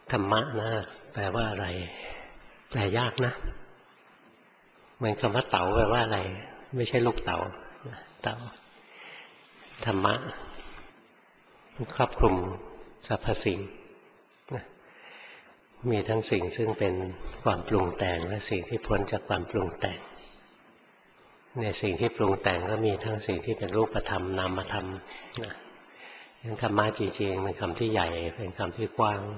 ธรรมะนะแปลว่าอะไรแปลยากนะเหมือนคำว่าเต๋าแปลว่าอะไรไม่ใช่ลูกเต๋าเต๋าธรรมะครอบคลุมสรรพสิ่งมีทั้งสิ่งซึ่งเป็นความปรุงแต่งและสิ่งที่พ้นจากความปรุงแต่งในสิ่งที่ปรุงแต่งก็มีทั้งสิ่งที่เป็นรูปธรรมนามธรรมธรรมะจริงๆเป็นคำที่ใหญ่เป็นคำที่กว้าง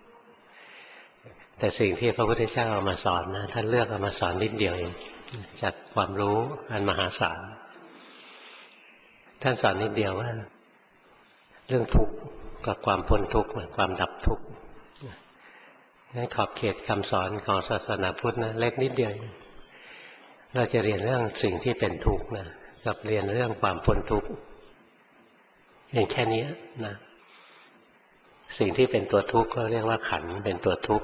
แต่สิ่งที่พระพุทธเจ้าเอามาสอนนะท่านเลือกเอามาสอนนิดเดียวเองจากความรู้อันมหาศาลท่านสอนนิดเดียวว่าเรื่องทุกข์กับความพ้นทุกข์ความดับทุกข์งั้นขอบเขตคำสอนของศาสนาพุทธนะเล็กนิดเดียวเราจะเรียนเรื่องสิ่งที่เป็นทุกข์นะกับเรียนเรื่องความพ้นทุกข์เพียงแค่นี้นะสิ่งที่เป็นตัวทุกข์ก็เรียกว่าขันธ์เป็นตัวทุกข์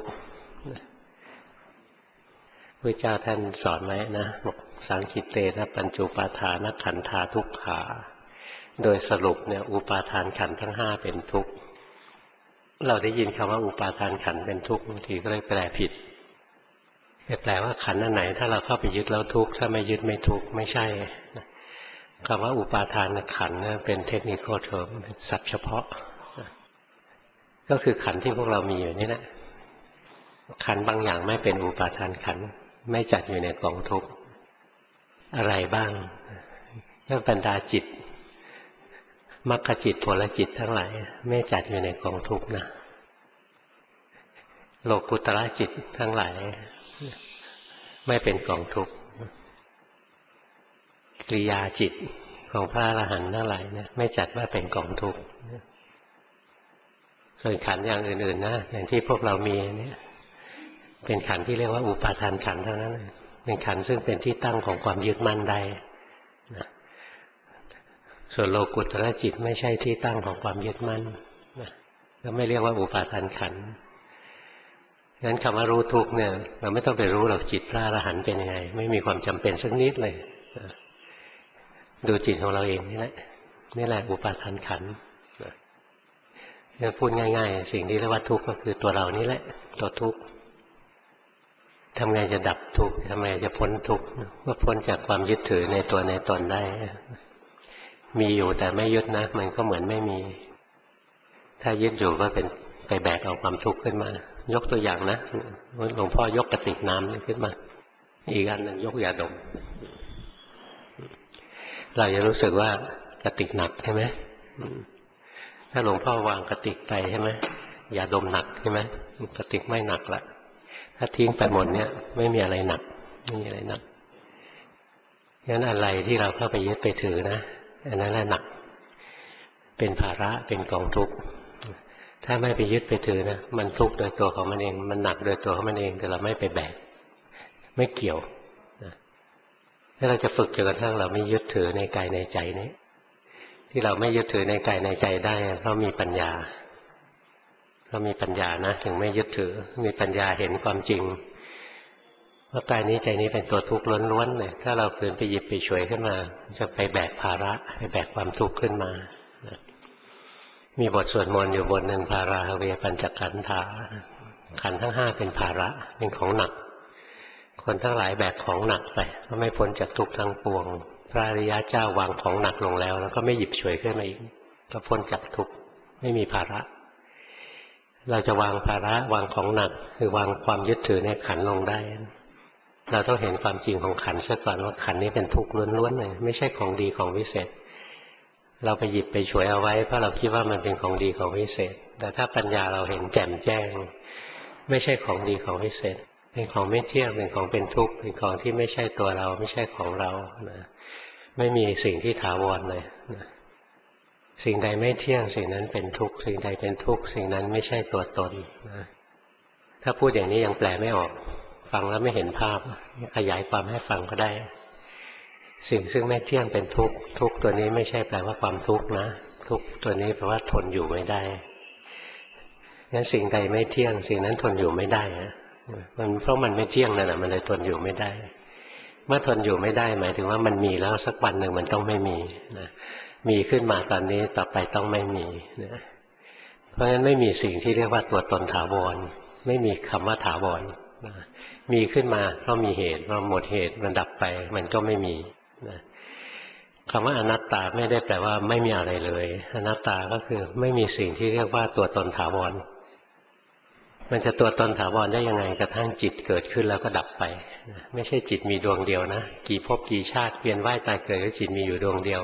พระเจ้าท่านสอนไว้นะบอกสังคิเตนะปัญจุปาทานขันธาทุกขาโดยสรุปเนี่ยอุปาทานขันธ์ทั้งห้าเป็นทุกข์เราได้ยินคำว่าอุปาทานขันธ์เป็นทุกข์บางทีก็เลยแปลผิดแปลว่าขันธ์อันไหนถ้าเราเข้าไปยึดแล้วทุกข์ถ้าไม่ยึดไม่ทุกข์ไม่ใช่คำว่าอุปาทานขันธ์เป็นเทคนิคเทอมศัพท์เฉพาะก็คือขันธ์ที่พวกเรามีอยู่นี่แหละขันธ์บางอย่างไม่เป็นอุปาทานขันธ์ไม่จัดอยู่ในกองทุกข์อะไรบ้างเรื่องบรรดาจิตมรรคจิตผลจิตทั้งหลายไม่จัดอยู่ในกองทุกข์นะโลกุตระจิตทั้งหลายไม่เป็นกองทุกข์กิริยาจิตของพระอรหันต์ทั้งหลายเนี่ยไม่จัดว่าเป็นกองทุกข์ส่วนขันธ์อย่างอื่นๆนะอย่างที่พวกเรามีเนี่ยเป็นขันธ์ที่เรียกว่าอุปาทานขันธ์เท่านั้นเป็นขันธ์ซึ่งเป็นที่ตั้งของความยึดมั่นได้นะส่วนโลกุตระจิตไม่ใช่ที่ตั้งของความยึดมั่นนะก็ไม่เรียกว่าอุปาทานขันธ์งั้นคำว่ารู้ทุกข์เนี่ยเราไม่ต้องไปรู้หรอกจิตพระอรหันต์เป็นยังไงไม่มีความจำเป็นสักนิดเลยดูจิตของเราเองนี่แหละอุปาทานขันธ์เนี่ยพูดง่ายๆสิ่งที่เรียกว่าทุกข์ก็คือตัวเรานี่แหละตัวทุกข์ทำไงจะดับทุกข์ทำไงจะพ้นทุกข์ว่าพ้นจากความยึดถือในตัวในตนได้มีอยู่แต่ไม่ยึดนะมันก็เหมือนไม่มีถ้ายึดอยู่ก็เป็นไปแบกเอาความทุกข์ขึ้นมายกตัวอย่างนะหลวงพ่อยกกระติกน้ำขึ้นมาอีกอันหนึ่งยกยาดมเราจะรู้สึกว่ากระติกหนักใช่ไหมถ้าหลวงพ่อวางกระติกไปใช่ไหมยาดมหนักใช่ไหมกระติกไม่หนักละถ้าทิ้งไปหมดเนี่ยไม่มีอะไรหนักไม่มีอะไรหนักงั้นอะไรที่เราเข้าไปยึดไปถือนะอันนั้นแหละหนักเป็นภาระเป็นกองทุกข์ถ้าไม่ไปยึดไปถือนะมันทุกข์โดยตัวของมันเองมันหนักโดยตัวของมันเองแต่เราไม่ไปแบกไม่เกี่ยวถ้าเราจะฝึกจนกระทั่งเราไม่ยึดถือในกายในใจนี้ที่เราไม่ยึดถือในกายในใจได้เพราะมีปัญญาเรามีปัญญานะถึงไม่ยึดถือมีปัญญาเห็นความจริงว่ากายนี้ใจนี้เป็นตัวทุกข์ล้วนๆเลยถ้าเราฝืนไปหยิบไปฉวยขึ้นมาจะไปแบกภาระไปแบกความทุกข์ขึ้นมามีบทสวดมนต์อยู่บทหนึ่งภาราเวปัญจขันธาขันธ์ทั้งห้าเป็นภาระเป็นของหนักคนทั้งหลายแบกของหนักไปก็ไม่พ้นจากทุกข์ทั้งปวงพระอริยเจ้าวางของหนักลงแล้วก็ไม่หยิบฉวยขึ้นมาอีกก็พ้นจากทุกข์ไม่มีภาระเราจะวางภาระวางของหนักคือวางความยึดถือในขันธ์ลงได้เราต้องเห็นความจริงของขันธ์ซะก่อนว่าขันธ์นี้เป็นทุกข์ล้วนๆเลยไม่ใช่ของดีของวิเศษเราไปหยิบไปฉวยเอาไว้เพราะเราคิดว่ามันเป็นของดีของวิเศษแต่ถ้าปัญญาเราเห็นแจ่มแจ้งไม่ใช่ของดีของวิเศษเป็นของไม่เที่ยงเป็นของเป็นทุกข์เป็นของที่ไม่ใช่ตัวเราไม่ใช่ของเรานะไม่มีสิ่งที่ถาวรเลยนะสิ่งใดไม่เที่ยงสิ่งนั้นเป็นทุกข์สิ่งใดเป็นทุกข์สิ่งนั้นไม่ใช่ตัวตนนะถ้าพูดอย่างนี้ยังแปลไม่ออกฟังแล้วไม่เห็นภาพขยายความให้ฟังก็ได้สิ่งซึ่งไม่เที่ยงเป็นทุกข์ทุกข์ตัวนี้ไม่ใช่แปลว่าความทุกข์นะทุกข์ตัวนี้แปลว่าทนอยู่ไม่ได้งั้นสิ่งใดไม่เที่ยงสิ่งนั้นทนอยู่ไม่ได้นะมันเพราะมันไม่เที่ยงนั่นแหละมันเลยทนอยู่ไม่ได้เมื่อทนอยู่ไม่ได้หมายถึงว่ามันมีแล้วสักวันหนึ่งมันต้องไม่มีนะมีขึ้นมาตอนนี้ต่อไปต้องไม่มีนะเพราะฉะนั้นไม่มีสิ่งที่เรียกว่าตัวตนถาวรไม่มีคำว่าถาวรมีขึ้นมาเพราะมีเหตุพอหมดเหตุมันดับไปมันก็ไม่มีคำว่าอนัตตาไม่ได้แปลว่าไม่มีอะไรเลยอนัตตาก็คือไม่มีสิ่งที่เรียกว่าตัวตนถาวรมันจะตัวตนถาวรได้ยังไงกระทั่งจิตเกิดขึ้นแล้วก็ดับไปไม่ใช่จิตมีดวงเดียวนะกี่ภพกี่ชาติเวียนว่ายตายเกิดก็จิตมีอยู่ดวงเดียว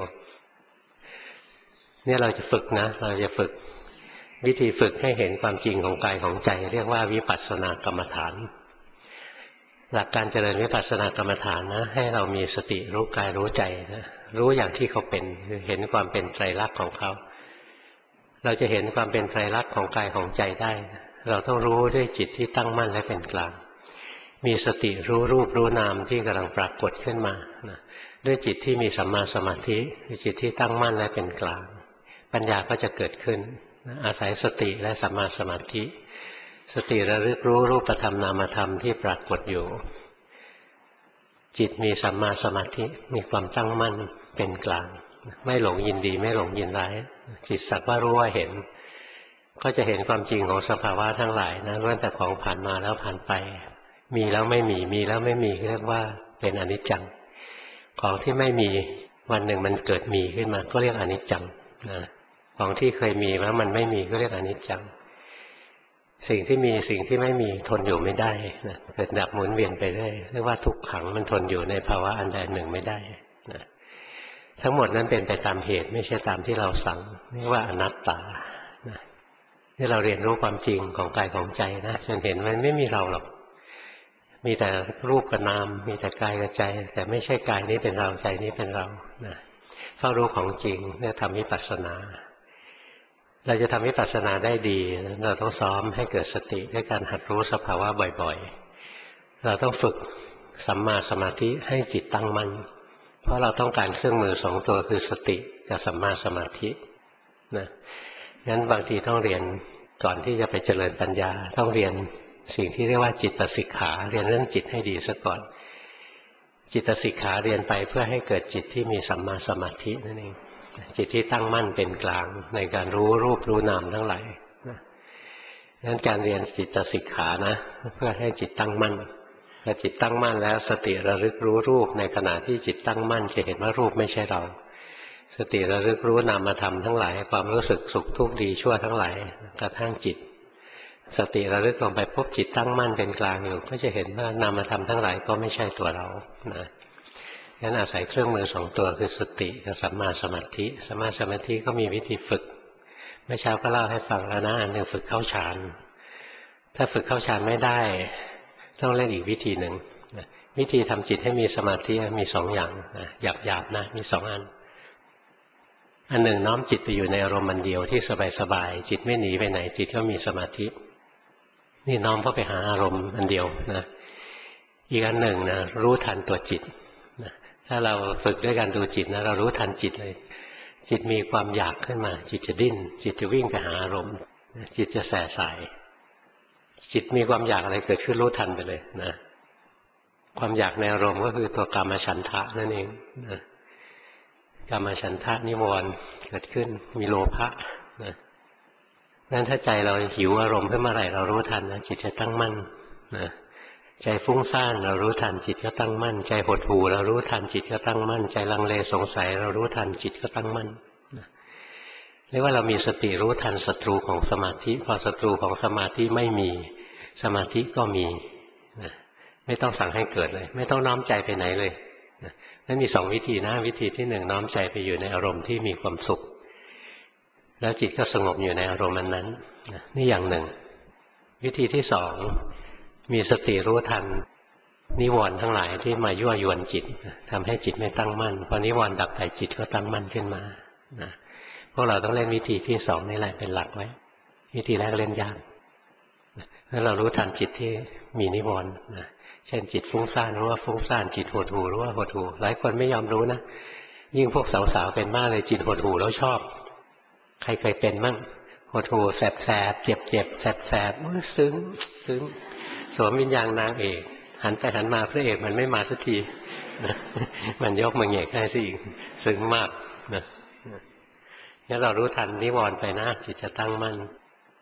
เนี่ยเราจะฝึกนะเราจะฝึกวิธีฝึกให้เห็นความจริงของกายของใจเรียกว่าวิปัสสนากรรมฐานหลักการเจริญวิปัสสนากรรมฐานนะให้เรามีสติรู้กายรู้ใจนะรู้อย่างที่เขาเป็นคือเห็นความเป็นไตรลักษณ์ของเขาเราจะเห็นความเป็นไตรลักษณ์ของกายของใจได้เราต้องรู้ด้วยจิตที่ตั้งมั่นและเป็นกลางมีสติรู้รูปรู้นามที่กำลังปรากฏขึ้นมานะด้วยจิตที่มีสัมมาสมาธิจิตที่ตั้งมั่นและเป็นกลางปัญญาก็จะเกิดขึ้นอาศัยสติและสัมมาสมาธิสติระลึกรู้รูปธรรมนามธรรมที่ปรากฏอยู่จิตมีสัมมาสมาธิมีความตั้งมั่นเป็นกลางไม่หลงยินดีไม่หลงยินร้ายจิตสักว่ารู้ว่าเห็นก็จะเห็นความจริงของสภาวะทั้งหลายนะล้วนแต่ของผ่านมาแล้วผ่านไปมีแล้วไม่มีมีแล้วไม่มีเรียกว่าเป็นอนิจจังของที่ไม่มีวันหนึ่งมันเกิดมีขึ้นมาก็เรียกอนิจจังนะของที่เคยมีแล้วมันไม่มีก็เรียกอนิจจังสิ่งที่มีสิ่งที่ไม่มีทนอยู่ไม่ได้นะเกิดดับหมุนเวียนไปเรื่อยเรียกว่าทุกขังมันทนอยู่ในภาวะอันใดหนึ่งไม่ได้นะทั้งหมดนั้นเป็นไปตามเหตุไม่ใช่ตามที่เราสั่งเรียกว่าอนัตตานะที่เราเรียนรู้ความจริงของกายของใจนะจนเห็นมันไม่มีเราหรอกมีแต่รูปกับนามมีแต่กายกับใจแต่ไม่ใช่กายนี้เป็นเราใจนี้เป็นเรานะเฝ้ารู้ของจริงเนี่ยทำวิปัสสนาเราจะทำวิปัสสนาได้ดีเราต้องซ้อมให้เกิดสติด้วยการหัดรู้สภาวะบ่อยๆเราต้องฝึกสัมมาสมาธิให้จิตตั้งมั่นเพราะเราต้องการเครื่องมือสองตัวคือสติกับสัมมาสมาธินะงั้นบางทีต้องเรียนก่อนที่จะไปเจริญปัญญาต้องเรียนสิ่งที่เรียกว่าจิตสิกขาเรียนเรื่องจิตให้ดีซะก่อนจิตสิกขาเรียนไปเพื่อให้เกิดจิตที่มีสัมมาสมาธินั่นเองจิตที่ตั้งมั่นเป็นกลางในการรู้รูปรู้นามทั้งหลายงั้นการเรียนจิตสิกขานะเพื่อให้จิตตั้งมั่นพอจิตตั้งมั่นแล้วสติระลึกรู้รูปในขณะที่จิตตั้งมั่นจะเห็นว่ารูปไม่ใช่เราสติระลึกรู้นามธรรมทั้งหลายความรู้สึกสุขทุกข์ดีชั่วทั้งหลายกระทั่งจิตสติระลึกลงไปพบจิตตั้งมั่นเป็นกลางอยู่ก็จะเห็นว่านามธรรมทั้งหลายก็ไม่ใช่ตัวเรานะงั้นอาศัยเครื่องมือสองตัวคือสติกับสัมมาสมาธิสัมมาสมาธิก็มีวิธีฝึกเมื่อเช้าก็เล่าให้ฟังแล้วนะอันหนึ่งฝึกเข้าฌานถ้าฝึกเข้าฌานไม่ได้ต้องเล่นอีกวิธีหนึ่งวิธีทำจิตให้มีสมาธิมีสองอย่างหยาบๆนะมีสองอันหนึ่งน้อมจิตไปอยู่ในอารมณ์มันเดียวที่สบายๆจิตไม่หนีไปไหนจิตก็มีสมาธินี่น้อมเข้าไปหาอารมณ์อันเดียวนะอีกอันหนึ่งนะรู้ทันตัวจิตนะถ้าเราฝึกด้วยการดูจิตนะเรารู้ทันจิตเลยจิตมีความอยากขึ้นมาจิตจะดิ้นจิตจะวิ่งไปหาอารมณ์จิตจะแส่สายจิตมีความอยากอะไรเกิดขึ้นรู้ทันไปเลยนะความอยากในอารมณ์ก็คือตัวกามฉันทะนั่นเองนะกามฉันทะนิวรณ์เกิดขึ้นมีโลภะนะงั้นถ้าใจเราหิวอารมณ์ขึ้นเมื่อไหร่เรารู้ทันนะจิตจะตั้งมั่นนะใจฟุ้งซ่านเรารู้ทันจิตก็ตั้งมั่นใจหดหู่เรารู้ทันจิตก็ตั้งมั่นใจลังเลสงสัยเรารู้ทันจิตก็ตั้งมั่นนะเรียกว่าเรามีสติรู้ทันศัตรูของสมาธิพอศัตรูของสมาธิไม่มีสมาธิก็มีนะไม่ต้องสั่งให้เกิดเลยไม่ต้องน้อมใจไปไหนเลยนั่นมีสองวิธีนะวิธีที่หนึ่งน้อมใจไปอยู่ในอารมณ์ที่มีความสุขแล้วจิตก็สงบอยู่ในอารมณ์นั้นนี่อย่างหนึ่งวิธีที่สองมีสติรู้ทันนิวรณ์ทั้งหลายที่มายั่วยวนจิตทำให้จิตไม่ตั้งมั่นพอนิวรณ์ดับไปจิตก็ตั้งมั่นขึ้นมาพวกเราต้องเล่นวิธีที่สองนี่แหละเป็นหลักไว้วิธีแรกเล่นยากถ้าเรารู้ทันจิตที่มีนิวรณ์เช่นจิตฟุ้งซ่านรู้ว่าฟุ้งซ่านจิตหดหู่รู้ว่าหดหู่หลายคนไม่ยอมรู้นะยิ่งพวกสาวๆเป็นมากเลยจิตหดหู่แล้วชอบใครเคยเป็นมั่งหดหู่แสบๆเจ็บๆแสบๆซึ้งซึ้งสวมวิญญาณนางเอกหันไปหันมาพระเอกมันไม่มาสักทีมันยกมาเหงกให้สิซึ้งมากนะงั้นเรารู้ทันนิวรณ์ไปนะจิตจะตั้งมั่น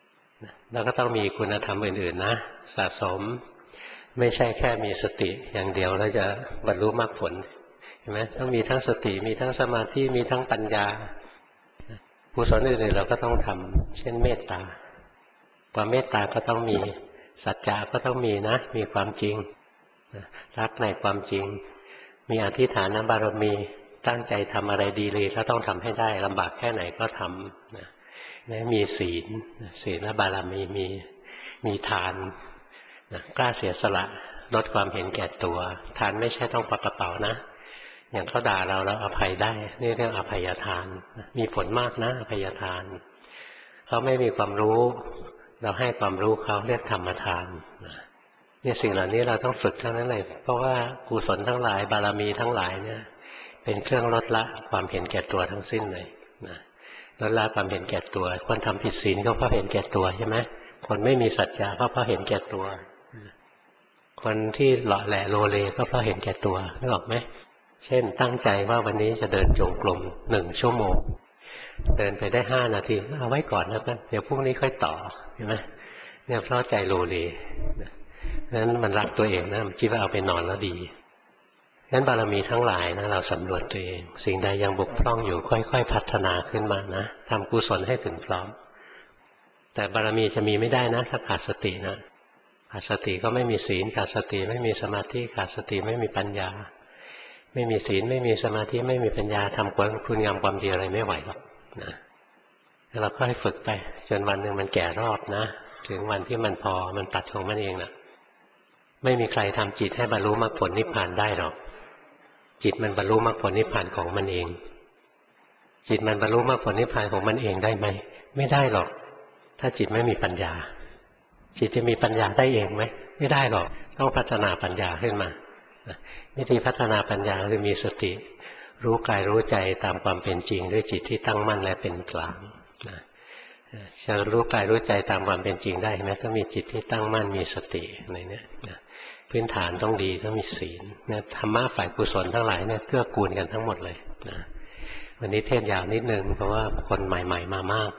แล้วก็ต้องมีคุณธรรมอื่นๆนะสะสมไม่ใช่แค่มีสติอย่างเดียวแล้วจะบรรลุมรรคผลเห็นไหมต้องมีทั้งสติมีทั้งสมาธิมีทั้งปัญญากุศลอื่นๆเราก็ต้องทำเช่นเมตตาความเมตตาก็ต้องมีสัจจะก็ต้องมีนะมีความจริงรักในความจริงมีอธิฐานบารมีตั้งใจทำอะไรดีเลยแล้วต้องทำให้ได้ลำบากแค่ไหนก็ทำนะมีศีลศีลบารมีมีทานนะกล้าเสียสละลดความเห็นแก่ตัวทานไม่ใช่ต้องควักกระเป๋านะอย่างเขาด่าเราอภัยได้นี่เรียกอภัยทานมีผลมากนะอภัยทานเขาไม่มีความรู้เราให้ความรู้เขาเรียกธรรมทานนี่สิ่งเหล่านี้เราต้องฝึกทั้งนั้นเลยเพราะว่ากุศลทั้งหลายบารมีทั้งหลายเนี่ยเป็นเครื่องลดละความเห็นแก่ตัวทั้งสิ้นเลยนะลดละความเห็นแก่ตัวคนทำผิดศีลก็เพราะเห็นแก่ตัวใช่ไหมคนไม่มีสัจจะก็เพราะเห็นแก่ตัวคนที่เลาะแหละโลเลก็เพราะเห็นแก่ตัวนึกออกไหมเช่นตั้งใจว่าวันนี้จะเดินจงกรม1 ชั่วโมงเดินไปได้5 นาทีเอาไว้ก่อนแล้วกันเดี๋ยวพรุ่งนี้ค่อยต่อเห็นไหมเนี่ยเพราะใจโลเลนั้นมันรักตัวเองนะมันคิดว่าเอาไปนอนแล้วดีงั้นบารมีทั้งหลายนะเราสำรวจตัวเองสิ่งใดยังบกพร่องอยู่ค่อยๆพัฒนาขึ้นมานะทำกุศลให้ถึงพร้อมแต่บารมีจะมีไม่ได้นะถ้าขาดสตินะขาดสติก็ไม่มีศีลขาดสติไม่มีสมาธิขาดสติไม่มีปัญญาไม่มีศีลไม่มีสมาธิไม่มีปัญญาทำคุณงามความดีอะไรไม่ไหวหรอกนะเราก็ให้ฝึกไปจนวันหนึ่งมันแก่รอบนะถึงวันที่มันพอมันตัดของมันเองนะไม่มีใครทำจิตให้บรรลุมรรคผลนิพพานได้หรอกจิตมันบรรลุมรรคผลนิพพานของมันเองจิตมันบรรลุมรรคผลนิพพานของมันเองได้ไหมไม่ได้หรอกถ้าจิตไม่มีปัญญาจิตจะมีปัญญาได้เองไหมไม่ได้หรอกต้องพัฒนาปัญญาขึ้นมาวิธีพัฒนาปัญญาคือมีสติรู้กายรู้ใจตามความเป็นจริงด้วยจิตที่ตั้งมั่นและเป็นกลางจะรู้กายรู้ใจตามความเป็นจริงได้ไหมต้องมีจิตที่ตั้งมั่นมีสติอะไรเนี่ยพื้นฐานต้องดีต้องมีศีลธรรมะฝ่ายกุศลทั้งหลายเนี่ยเกื้อกูลกันทั้งหมดเลยนะวันนี้เทศยาวนิดนึงเพราะว่าคนใหม่ๆมามาก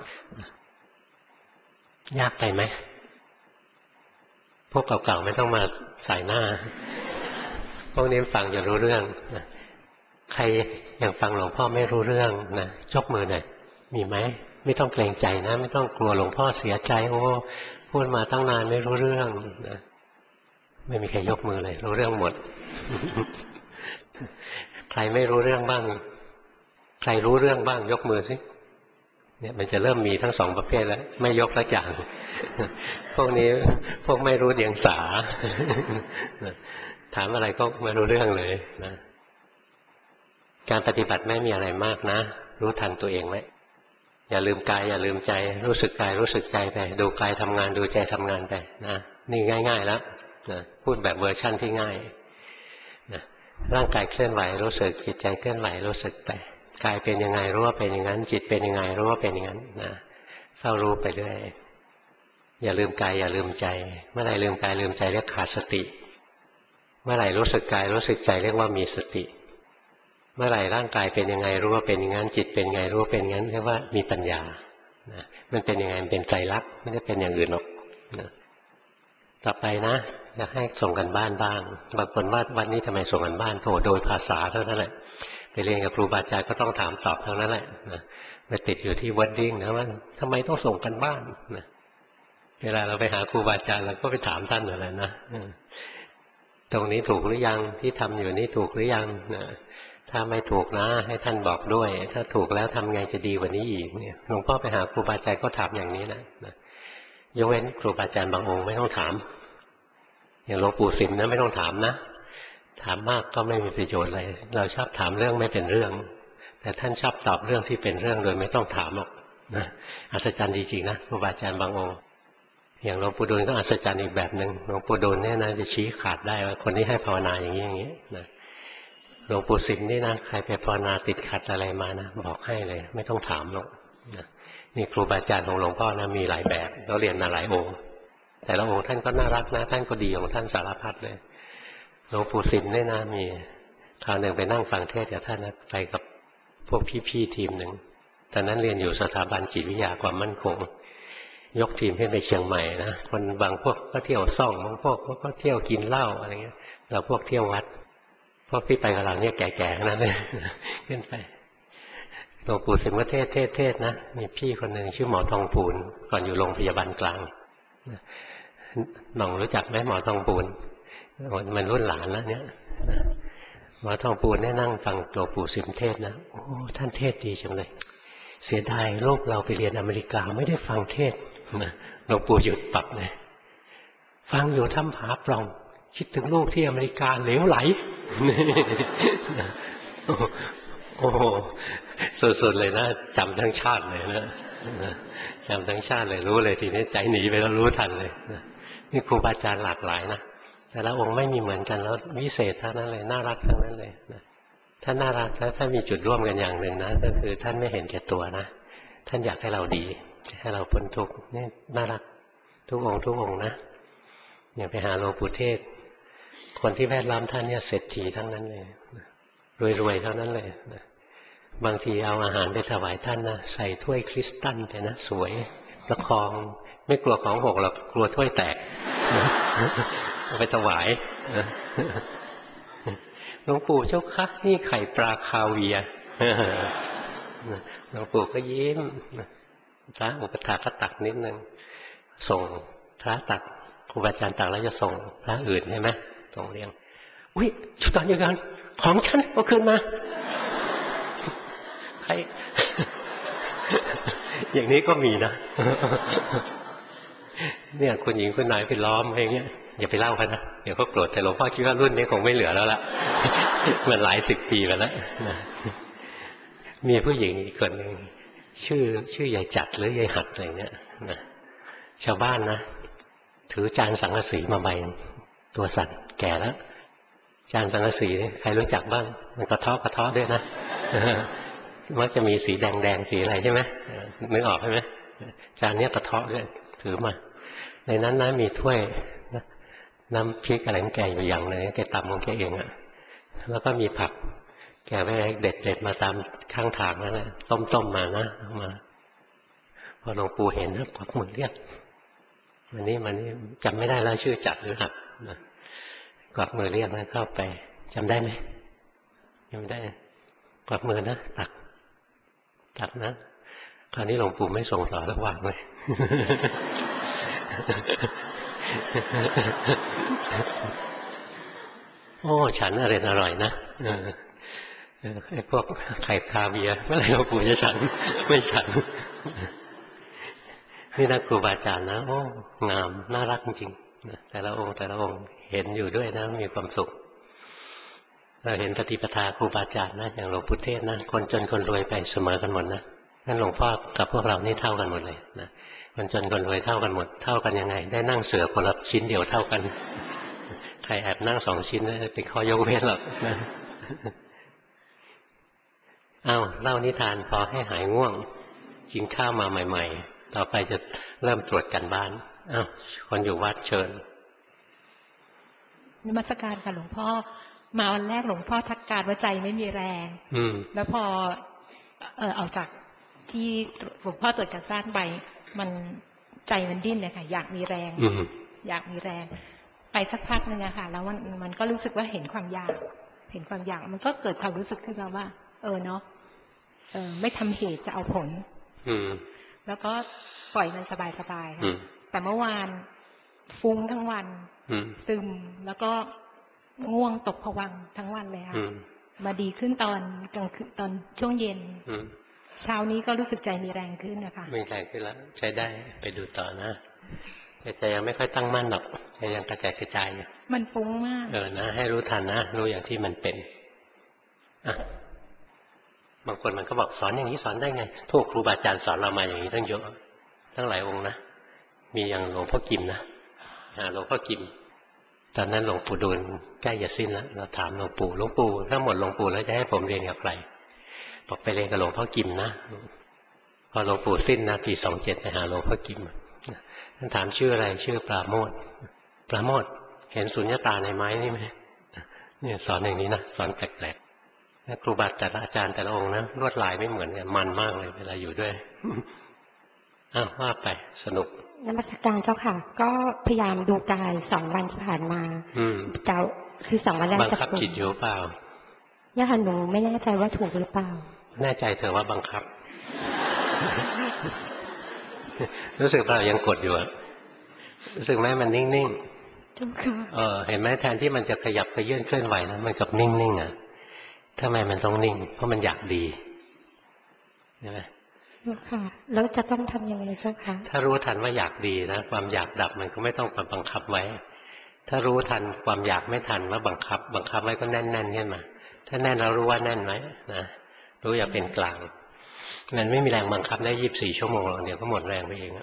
ยากไปไหมพวกเก่าๆไม่ต้องมาใส่หน้าพวกนี้ฟังจะรู้เรื่องใครยังฟังหลวงพ่อไม่รู้เรื่องนะยกมือหน่อยมีไหมไม่ต้องเกรงใจนะไม่ต้องกลัวหลวงพ่อเสียใจโอ้พูดมาตั้งนานไม่รู้เรื่องนะไม่มีใครยกมือเลยรู้เรื่องหมดใครไม่รู้เรื่องบ้างใครรู้เรื่องบ้างยกมือสิเนี่ยมันจะเริ่มมีทั้ง2 ประเภทแล้วไม่ยกสักอย่างพวกนี้พวกไม่รู้เดียงสาถามอะไรก็ไม่รู้เรื่องเลยนะการปฏิบัติไม่มีอะไรมากนะรู้ทันตัวเองไว้อย่าลืมกายอย่าลืมใจรู้สึกกายรู้สึกใจไปดูกายทำงานดูใจทำงานไปนะนี่ง่ายๆแล้วนะพูดแบบเวอร์ชั่นที่ง่ายนะร่างกายเคลื่อนไหวรู้สึกจิตใจเคลื่อนไหวรู้สึกไปกายเป็นยังไงรู้ว่าเป็นอย่างนั้นจิตเป็นยังไงรู้ว่าเป็นอย่างนั้นนะเฝ้ารู้ไปเรื่อยอย่าลืมกายอย่าลืมใจเมื่อไหร่ลืมกายลืมใจเรียกขาดสติเมื่อไหร่รู้สึกกายรู้สึกใจเรียกว่ามีสติเมื่อไหร่ร่างกายเป็นยังไงรู้ว่าเป็นอย่างนั้นจิตเป็นไงรู้ว่าเป็นอย่างนั้นเรียกว่ามีปัญญานะมันเป็นยังไงมันเป็นไตรลักษณ์ไม่ได้เป็นอย่างอื่นหรอกนะต่อไปนะอยากให้ส่งกันบ้านบ้างบางคนว่าวันนี้ทำไมส่งกันบ้านโถโดยภาษาเท่านั้นแหละไปเรียนกับครูบาอาจารย์ก็ต้องถามตอบเท่านั้นแหละนะไปติดอยู่ที่วัดดิ้งนะว่าทำไมต้องส่งกันบ้านนะเวลาเราไปหาครูบาอาจารย์เราก็ไปถามท่านอะไรนะตรงนี้ถูกหรือยังที่ทำอยู่นี่ถูกหรือยังนะถ้าไม่ถูกนะให้ท่านบอกด้วยถ้าถูกแล้วทำไงจะดีกว่านี้อีกเนี่ยหลวงพ่อไปหาครูบาอาจารย์ก็ถามอย่างนี้นะยกเว้นครูบาอาจารย์บางองค์ไม่ต้องถามอย่างหลวงปู่สิมนะไม่ต้องถามนะถามมากก็ไม่มีประโยชน์อะไรเราชอบถามเรื่องไม่เป็นเรื่องแต่ท่านชอบตอบเรื่องที่เป็นเรื่องโดยไม่ต้องถามหรอกนะอัศจรรย์จริงๆนะครูบาอาจารย์บางองค์อย่างหลวงปู่ดูลก็อัศจรรย์อีกแบบหนึ่งหลวงปู่ดูลเนี่ยนะจะชี้ขาดได้ว่าคนนี้ให้ภาวนาอย่างนี้อย่างนี้นะหลวงปู่สิมนี่นะใครไปภาวนาติดขัดอะไรมานะบอกให้เลยไม่ต้องถามหรอกนะนี่ครูบาอาจารย์ของหลวงพ่อนะมีหลายแบบเราเรียนมาหลายองค์แต่ละองค์ท่านก็น่ารักนะท่านก็ดีของท่านสารพัดเลยหลวงปู่สิมเนี่ยนะมีคราวหนึ่งไปนั่งฟังเทศน์กับท่านนะไปกับพวกพี่ๆทีมหนึ่งตอนนั้นเรียนอยู่สถาบันจิตวิทยาความมั่นคงยกทีมขึ้นไปเชียงใหม่นะคนบางพวกก็เที่ยวซ่องบางพวกก็เที่ยวกินเหล้าอะไรเงี้ยเราพวกเที่ยววัดพวกที่ไปกับเราเนี่ยแก่ๆนั้นเลยขึ้นไปหลวงปู่สิมก็เทศนะมีพี่คนหนึ่งชื่อหมอทองปูนก่อนอยู่โรงพยาบาลกลางหน่องรู้จักไหมหมอทองปูนมันรุ่นหลานแล้วเนี่ยหมอทองปูนเนี่ยนั่งฟังหลวงปู่สิมเทศนะโอ้ท่านเทศดีจังเลยเสียดายโลกเราไปเรียนอเมริกาไม่ได้ฟังเทศหลวงปู่หยุดปรับเลยฟังอยู่ถ้ำผาปล่องคิดถึงลูกที่อเมริกาเหลวไหลโอ้โหสุดๆเลยนะจำทั้งชาติเลยนะจำทั้งชาติเลยรู้เลยทีนี้ใจหนีไปแล้วรู้ทันเลยนี่ครูบาอาจารย์หลากหลายนะแต่ละองค์ไม่มีเหมือนกันแล้ววิเศษทั้งนั้นเลยน่ารักทั้งนั้นเลยท่านน่ารักแล้วท่านมีจุดร่วมกันอย่างหนึ่งนะก็คือท่านไม่เห็นแก่ตัวนะท่านอยากให้เราดีให้เราพ้นทุกข์นี่น่ารักทุกองค์นะอย่างไปหาหลวงปู่เทศคนที่แวดล้อมท่านเนี่ยเศรษฐีทั้งนั้นเลยรวยๆเท่านั้นเลยบางทีเอาอาหารไปถวายท่านนะใส่ถ้วยคริสตัลเลยนะสวยประคองไม่กลัวของหกหรอกกลัวถ้วยแตกเอาไปถวายหลวงปู่เจ้าคะนี่ไข่ปลาคาเวียร์หลวงปู่ก็ยิ้มพระอุปถาก็ตักนิดนึงส่งพระตักครูบาอาจารย์ตักแล้วจะส่งพระอื่นใช่ไหมส่งเรียงอุ้ยชุดตอนอย่างนั้นของฉันเอาคืนมาใครอย่างนี้ก็มีนะเนี่ยคุณหญิงคุณนายไปล้อมอะไรเงี้ยอย่าไปเล่าเขานะเดี๋ยวเขาโกรธแต่หลวงพ่อคิดว่ารุ่นนี้คงไม่เหลือแล้วล่ะมันหลายสิบปีไปแล้วมีผู้หญิงอีกคนหนึ่งชื่อยายจัดหรือยายหัดอะไรเงี้ยนะชาวบ้านนะถือจานสังกะสีมาใบตัวสั่นแก่แล้วจานสังกะสีใครรู้จักบ้างมันกระเทาะด้วยนะมักจะมีสีแดงสีอะไรใช่ไหมนึกออกใช่ไหมจานนี้กระเทาะด้วยถือมาในนั้นนะมีถ้วยน้ำพริกอะไรแกอยู่อย่างเลยแกตำของแกเองอะแล้วก็มีผักแกไปเด็ดมาตามข้างทางนั่นแหละต้มมานะมาพอหลวงปู่เห็นนะกวักมือเรียกมันนี่จำไม่ได้แล้วชื่อจัดหรือหักกวักมือเรียกนะเข้าไปจำได้ไหมจำได้กวักมือนะตักนะคราวนี้หลวงปู่ไม่ส่งสอนระหว่างเลยโอ้ฉันอร่อยนะไอ้พวกไข่คาเวียร์เมื่อไหร่หลวงปู่จะฉันไม่ฉันนี่นะครูบาอาจารย์นะโอ้งามน่ารักจริงๆแต่ละองค์เห็นอยู่ด้วยนะมีความสุขเราเห็นปฏิปทาครูบาอาจารย์นะอย่างหลวงปู่เทศนะคนจนคนรวยไปเสมอกันหมดนะนั่นหลวงพ่อกับพวกเรานี่เท่ากันหมดเลยนะคนจนคนรวยเท่ากันหมดเท่ากันยังไงได้นั่งเสือคนละชิ้นเดียวเท่ากันใครแอบนั่ง2 ชิ้นเป็นข้อยกเว้นหรอกนะอ้าวเล่านิทานพอให้หายง่วงกินข้าวมาใหม่ๆต่อไปจะเริ่มตรวจกันบ้านอ้าวคนอยู่วัดเชิญนมัสการค่ะหลวงพ่อมาวันแรกหลวงพ่อทักการว่าใจไม่มีแรงแล้วพอออกจากที่หลวงพ่อตรวจการบ้านไปมันใจมันดิ้นเลยค่ะอยากมีแรงอยากมีแรงไปสักพักนึงอะค่ะแล้วมันก็รู้สึกว่าเห็นความอยากมันก็เกิดความรู้สึกขึ้นมาว่าเนาะไม่ทำเหตุจะเอาผลแล้วก็ปล่อยมันสบายค่ะแต่เมื่อวานฟุ้งทั้งวันซึมแล้วก็ง่วงตกผวังค์ทั้งวันเลยค่ะมาดีขึ้นตอนกลางคืนตอนช่วงเย็นเช้านี้ก็รู้สึกใจมีแรงขึ้นนะคะมีแรงขึ้นแล้วใช้ได้ไปดูต่อนะแต่ใจยังไม่ค่อยตั้งมั่นหรอกใจยังกระจายอยู่มันฟุ้งมากนะให้รู้ทันนะรู้อย่างที่มันเป็นบางคนมันก็บอกสอนอย่างนี้สอนได้ไงพวกครูบาอาจารย์สอนเรามาอย่างนี้ตั้งเยอะตั้งหลายองค์นะมีอย่างหลวงพ่อกิมนะหลวงพ่อกิมตอนนั้นหลวงปู่ดูลใกล้จะสิ้นแล้วเราถามหลวงปู่ถ้าหมดหลวงปู่แล้วจะให้ผมเรียนกับใครบอกไปเรียนกับหลวงพ่อกิมนะพอหลวงปู่สิ้นนะปี27ไปหาหลวงพ่อกิมท่านถามชื่ออะไรชื่อปราโมทเห็นสุญญตาในไม้นี่ไหมเนี่ยสอนอย่างนี้นะสอนแปลกๆครูบาแต่ละอาจารย์แต่ละองค์นะลวดลายไม่เหมือนกันมันมากเลยเวลาอยู่ด้วยว่าไปสนุกนมัสการเจ้าค่ะก็พยายามดูกาย2 วันที่ผ่านมาแต่คือ2 วันแรกบังคับจิตอยู่เปล่าย่าหนูไม่แน่ใจว่าถูกหรือเปล่าแน่ใจเธอว่าบังคับ รู้สึกเปล่ายังกดอยู่รู้สึกไหมมันนิ่งๆเจ้าค่ะเห็นไหมแทนที่มันจะขยับขยื่นเคลื่อนไหวนะมันกับนิ่งทำไมมันต้องนิ่งเพราะมันอยากดีใช่ไหมเจ้าค่ะแล้วจะต้องทำยังไงเจ้าค่ะถ้ารู้ทันว่าอยากดีนะความอยากดับมันก็ไม่ต้องบังคับไว้ถ้ารู้ทันความอยากไม่ทันว่าบังคับไว้ก็แน่นขึ้นมาถ้าแน่นเรารู้ว่าแน่นไหมนะรู้อย่าเป็นกลางมันไม่มีแรงบังคับได้24 ชั่วโมงเดี๋ยวก็หมดแรงไปเอง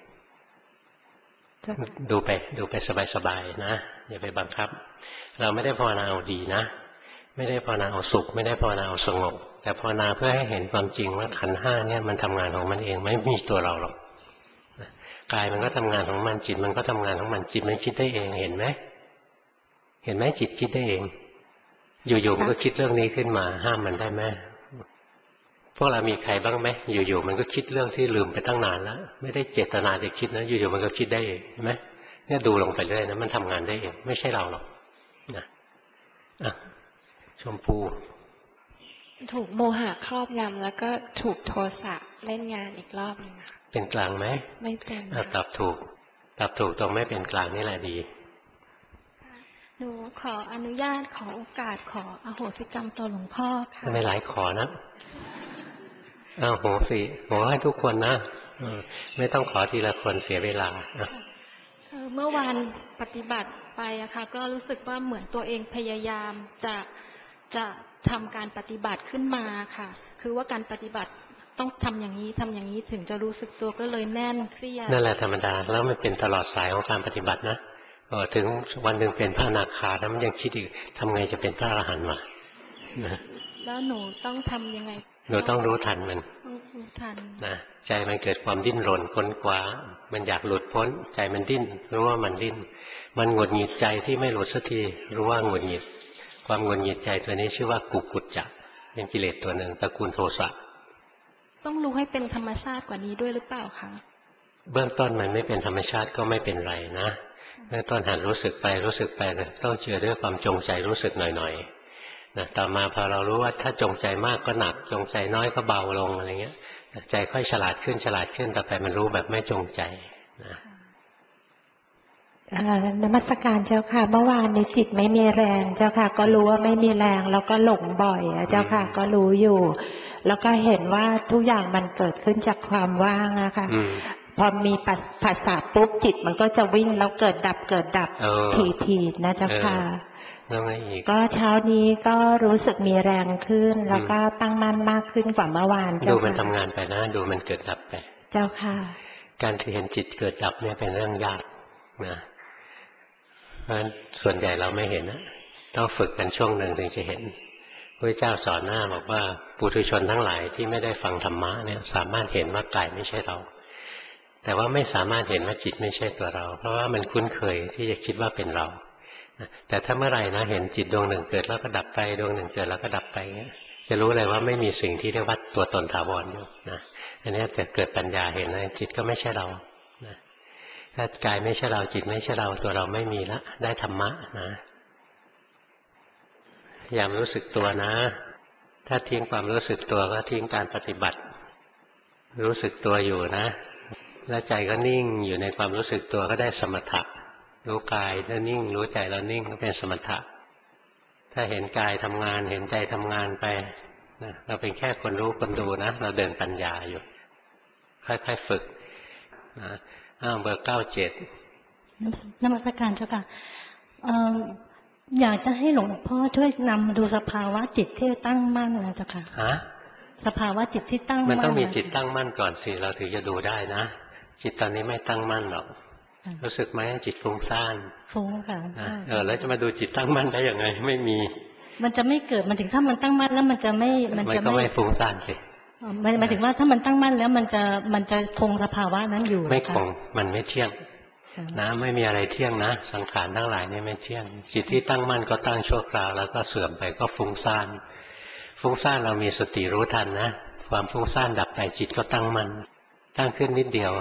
ดูไปสบายๆนะอย่าไปบังคับเราไม่ได้ภาวนาเอาดีนะไม่ได้ภาวนาเอาสุขไม่ได้ภาวนาเอาสงบแต่ภาวนาเพื่อให้เห็นความจริงว่าขันธ์ 5เนี่ยมันทำงานของมันเองไม่มีตัวเราหรอกกายมันก็ทำงานของมันจิตมันก็ทำงานของมันจิตมันคิดได้เองเห็นไหมจิตคิดได้เองอยู่ๆมันก็คิดเรื่องนี้ขึ้นมาห้ามมันได้ไหมพวกเรามีใครบ้างไหมอยู่ๆมันก็คิดเรื่องที่ลืมไปตั้งนานแล้วไม่ได้เจตนาจะคิดนะอยู่ๆมันก็คิดได้เองเห็นไหมเนี่ยดูลงไปเรื่อยนะมันทำงานได้เองไม่ใช่เราหรอกนะชมพูถูกโมหะครอบงำแล้วก็ถูกโทสะเล่นงานอีกรอบนึงเป็นกลางไหมไม่เป็นตอบถูกตรงไม่เป็นกลางนี่แหละดีหนูขออนุญาตขอโอกาสขออโหสิกรรมต่อหลวงพ่อค่ะไม่หลายขอนะโหสิโหให้ทุกคนนะไม่ต้องขอทีละคนเสียเวลาเมื่อวานปฏิบัติไปอะค่ะก็รู้สึกว่าเหมือนตัวเองพยายามจะทำการปฏิบัติขึ้นมาค่ะคือว่าการปฏิบัติต้องทำอย่างนี้ถึงจะรู้สึกตัวก็เลยแน่นเครียดนั่นแหละธรรมดาแล้วมันเป็นตลอดสายของการปฏิบัตินะถึงวันหนึ่งเป็นพระอนาคาแล้วมันยังคิดอีกทำไงจะเป็นพระอรหันต์วะแล้วหนูต้องทำยังไงหนูต้องรู้ทันมันรู้ทันนะใจมันเกิดความดิ้นรนค้นคว้ามันอยากหลุดพ้นใจมันดิ้นรู้ว่ามันดิ้นมันหงุดหงิดใจที่ไม่หลุดสักทีรู้ว่าหงุดหงิดความหงุดหงิดใจตัวนี้ชื่อว่ากุกุจจะเป็นกิเลสตัวหนึ่งตระกูลโทสะต้องรู้ให้เป็นธรรมชาติกว่านี้ด้วยหรือเปล่าคะเบื้องต้นมันไม่เป็นธรรมชาติก็ไม่เป็นไรนะเบื้องต้นหัดรู้สึกไปต้องเชื่อด้วยความจงใจรู้สึกหน่อยๆนะต่อมาพอเรารู้ว่าถ้าจงใจมากก็หนักจงใจน้อยก็เบาลงอะไรเงี้ยใจค่อยฉลาดขึ้นต่อไปมันรู้แบบไม่จงใจนะนมัสการเจ้าค่ะเมื่อวานนี้จิตไม่มีแรงเจ้าค่ะก็รู้ว่าไม่มีแรงแล้วก็หลงบ่อยเจ้าค่ะก็รู้อยู่แล้วก็เห็นว่าทุกอย่างมันเกิดขึ้นจากความว่างนะคะพอมีภาษาปุ๊บจิตมันก็จะวิ่งแล้วเกิดดับทีนะเจ้าค่ะก็เช้านี้ก็รู้สึกมีแรงขึ้นแล้วก็ตั้งมั่นมากขึ้นกว่าเมื่อวานเจ้าค่ะดูมันทำงานไปนะดูมันเกิดดับไปเจ้าค่ะการที่เห็นจิตเกิดดับเนี่ยเป็นเรื่องยากนะเพราะฉะนั้นส่วนใหญ่เราไม่เห็นนะต้องฝึกกันช่วงหนึ่งถึงจะเห็นพระเจ้าสอนหน้าบอกว่าปุถุชนทั้งหลายที่ไม่ได้ฟังธรรมะเนี่ยสามารถเห็นว่ากายไม่ใช่เราแต่ว่าไม่สามารถเห็นว่าจิตไม่ใช่ตัวเราเพราะว่ามันคุ้นเคยที่จะคิดว่าเป็นเราแต่ถ้าเมื่อไหร่นะเห็นจิตดวงหนึ่งเกิดแล้วก็ดับไปดวงหนึ่งเกิดแล้วก็ดับไปจะรู้เลยว่าไม่มีสิ่งที่เรียกว่าตัวตนถาวรอยู่นะอันนี้จะเกิดปัญญาเห็นเลยจิตก็ไม่ใช่เรานะถ้ากายไม่ใช่เราจิตไม่ใช่เราตัวเราไม่มีละได้ธรรมะนะพยายามรู้สึกตัวนะถ้าทิ้งความรู้สึกตัวก็ทิ้งการปฏิบัติรู้สึกตัวอยู่นะแล้วใจก็นิ่งอยู่ในความรู้สึกตัวก็ได้สมถะรู้กายแล้วนิ่งรู้ใจแล้วนิ่งก็เป็นสมถะถ้าเห็นกายทำงานเห็นใจทำงานไปนะเราเป็นแค่คนรู้คนดูนะเราเดินปัญญาอยู่ค่อยๆฝึกนะเบอร์97 นมัสการเจ้าค่ะอยากจะให้หลวงพ่อช่วยนำดูสภาวะจิตที่ตั้งมั่นนะเจ้าค่ะสภาวะจิตที่ตั้งมั่นมันต้องมีจิตตั้งมั่นก่อนสิเราถึงจะดูได้นะจิตตอนนี้ไม่ตั้งมั่นหรอกรู้สึกไหมจิตฟุ้งซ่านฟุ้งค่ะแล้วจะมาดูจิตตั้งมั่นได้ยังไงไม่มีมันจะไม่เกิดมันถึงถ้ามันตั้งมั่นแล้วมันจะไม่ก็ไม่ฟุ้งซ่านสิหมายถึงว่าถ้ามันตั้งมั่นแล้วมันจะคงสภาวะนั้นอยู่ไม่คงมันไม่เที่ยงนะไม่มีอะไรเที่ยงนะสังขารทั้งหลายนี่ไม่เที่ยงจิตที่ตั้งมั่นก็ตั้งชั่วคราวแล้วก็เสื่อมไปก็ฟุ้งซ่านเรามีสติรู้ทันนะความฟุ้งซ่านดับไปจิตก็ตั้งมั่นตั้งขึ้นนิดเดียว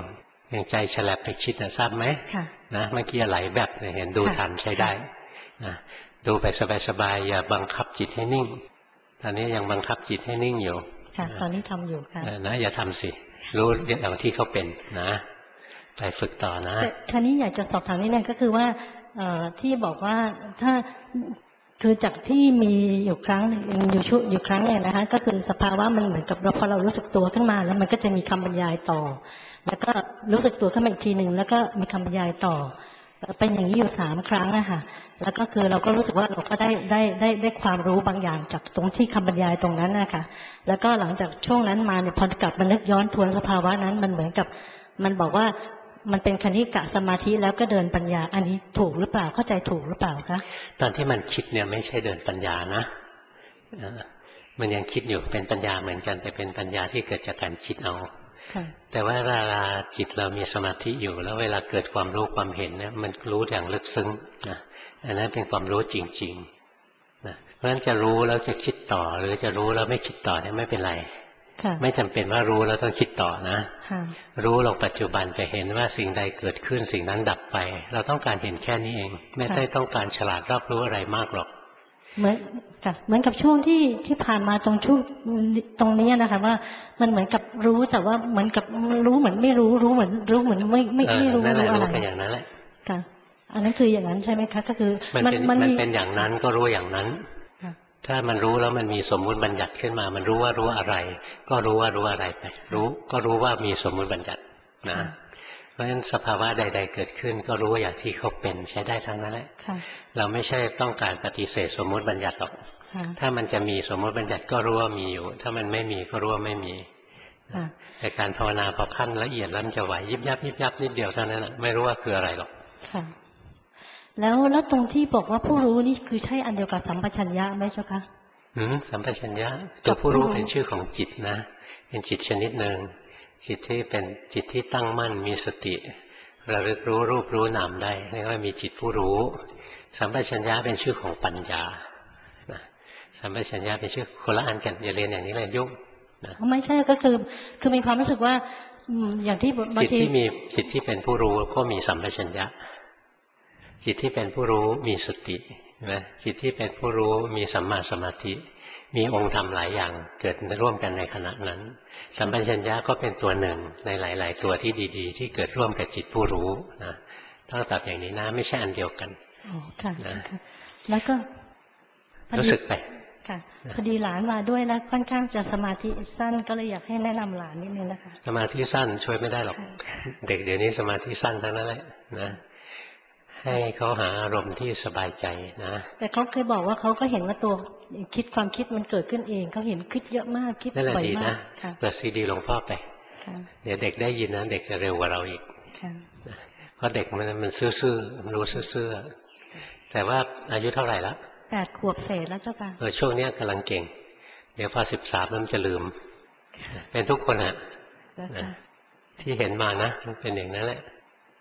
อย่างใจฉลับไปคิดนะทราบไหมนะเมื่อกี้ไหลแบบเนี่ยเห็นดูทันใช้ได้นะดูไปสบายๆอย่าบังคับจิตให้นิ่งตอนนี้ยังบังคับจิตให้นิ่งอยู่ค่ะตอนนี้ทำอยู่ค่ะนะอย่าทำสิรู้อย่างที่เขาเป็นนะไปฝึกต่อนะแต่คราวนี้อยากจะสอบถามนิดนึงก็คือว่าที่บอกว่าถ้าคือจากที่มีอยู่ครั้งอยู่ครั้งหนึ่งนะคะก็คือสภาวะมันเหมือนกับพอเรารู้สึกตัวขึ้นมาแล้วมันก็จะมีคำบรรยายต่อแล้วก็รู้สึกตัวขึ้นมาอีกทีหนึ่งแล้วก็มีคำบรรยายต่อเป็นอย่างนี้อยู่3 ครั้งอะค่ะแล้วก็คือเราก็รู้สึกว่าเราก็ได้ความรู้บางอย่างจากตรงที่คำบรรยายตรงนั้นนะคะแล้วก็หลังจากช่วงนั้นมาเนี่ยพอกลับมานึกย้อนทวนสภาวะนั้นมันเหมือนกับมันบอกว่ามันเป็นคณิกะสมาธิแล้วก็เดินปัญญาอันนี้ถูกหรือเปล่าเข้าใจถูกหรือเปล่าคะตอนที่มันคิดเนี่ยไม่ใช่เดินปัญญานะมันยังคิดอยู่เป็นปัญญาเหมือนกันแต่เป็นปัญญาที่เกิดจากการคิดเอาแต่ว่าเวลาจิตเรามีสมาธิอยู่แล้วเวลาเกิดความรู้ความเห็นเนี่ยมันรู้อย่างลึกซึ้งนะอันนั้นเป็นความรู้จริงๆนะเพราะฉะนั้นจะรู้แล้วจะคิดต่อหรือจะรู้แล้วไม่คิดต่อเนี่ยไม่เป็นไรไม่จำเป็นว่ารู้แล้วต้องคิดต่อนะรู้ลงปัจจุบันจะเห็นว่าสิ่งใดเกิดขึ้นสิ่งนั้นดับไปเราต้องการเห็นแค่นี้เองไม่ได้ต้องการฉลาดรอบรู้อะไรมากหรอกเหมือนกับช่วงที่ผ่านมาตรงช่วงตรงนี้นะคะว่ามันเหมือนกับรู้แต่ว่าเหมือนกับรู้เหมือนไม่รู้เหมือนไม่รู้อะไรรู้เป็นอย่างนั้นแหละค่ะอันนั้นคืออย่างนั้นใช่ไหมคะก็คือมันเป็นอย่างนั้นก็รู้อย่างนั้นถ้ามันรู้แล้วมันมีสมมุติบัญญัติขึ้นมามันรู้ว่ารู้อะไรก็รู้ว่ารู้อะไรไปรู้ก็รู้ว่ามีสมมุติบัญญัตินะเพราะฉะนั้นสภาวะใดๆเกิดขึ้นก็รู้อย่างที่เขาเป็นใช้ได้ทั้งนั้นแหละเราไม่ใช่ต้องการปฏิเสธสมมุติบัญญัติหรอกถ้ามันจะมีสมมุติบัญญัติก็รู้ว่ามีอยู่ถ้ามันไม่มีก็รู้ว่าไม่มีแต่การภาวนาพอขั้นละเอียดแล้วมันจะไหวยิบยับนิดเดียวเท่านั้นแหละไม่รู้ว่าคืออะไรหรอกแล้วตรงที่บอกว่าผู้รู้นี่คือใช่อันเดียวกับสัมปชัญญะไหมเจ้าคะสัมปชัญญะตัวผู้รู้เป็นชื่อของจิตนะเป็นจิตชนิดหนึ่งจิตที่เป็นจิตที่ตั้งมั่นมีสติระลึกรู้รูปรู้นามได้เรียกว่ามีจิตผู้รู้สัมปชัญญะเป็นชื่อของปัญญาสัมปชัญญะเป็นชื่อคนละอันกันอย่าเรียนอย่างนี้เลยยุ่งนะไม่ใช่ก็คือมีความรู้สึกว่าอย่างที่จิตที่มีจิตที่เป็นผู้รู้ก็มีสัมปชัญญะจิตที่เป็นผู้รู้มีสตินะจิตที่เป็นผู้รู้มีสัมมาสมาธิมีองค์ธรรมหลายอย่างเกิดร่วมกันในขณะนั้นสัมปชัญญะก็เป็นตัวหนึ่งในหลายๆตัวที่ดีๆที่เกิดร่วมกับจิตผู้รู้นะต้องตัดอย่างนี้นะไม่ใช่อันเดียวกันนะแล้วก็รู้สึกไปค่ะพอดีหลานมาด้วยแล้วค่อนข้างจะสมาธิสั้นก็เลยอยากให้แนะนำหลานนิดนึงนะคะสมาธิสั้นช่วยไม่ได้หรอกเด็กเดี๋ยวนี้สมาธิสั้นทั้งนั้นแหละนะให้เขาหาอารมณ์ที่สบายใจนะแต่เขาเคยบอกว่าเขาก็เห็นว่าตัวคิดความคิดมันเกิดขึ้นเองเขาเห็นคิดเยอะมากคิดบ่อยมากเปิดซีดีหลวงพ่อไปเดี๋ยวเด็กได้ยินนะเด็กจะเร็วกว่าเราอีกเพราะเด็กมันซื่อๆรู้ซื่อๆแต่ว่าอายุเท่าไหร่แล้ว 8 ขวบเศษแล้วเจ้าค่ะช่วงนี้กำลังเก่งเดี๋ยวพอ13มันจะลืมเป็นทุกคนอะที่เห็นมานะมันเป็นอย่างนั้นแหละ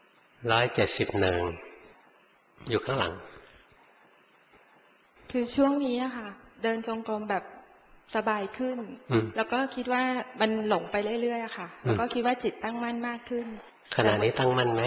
171อยู่ข้างหลังคือช่วงนี้อะค่ะเดินจงกรมแบบสบายขึ้นแล้วก็คิดว่ามันหลงไปเรื่อยๆอะค่ะแล้วก็คิดว่าจิตตั้งมั่นมากขึ้นขณะนี้ตั้งมั่นไหม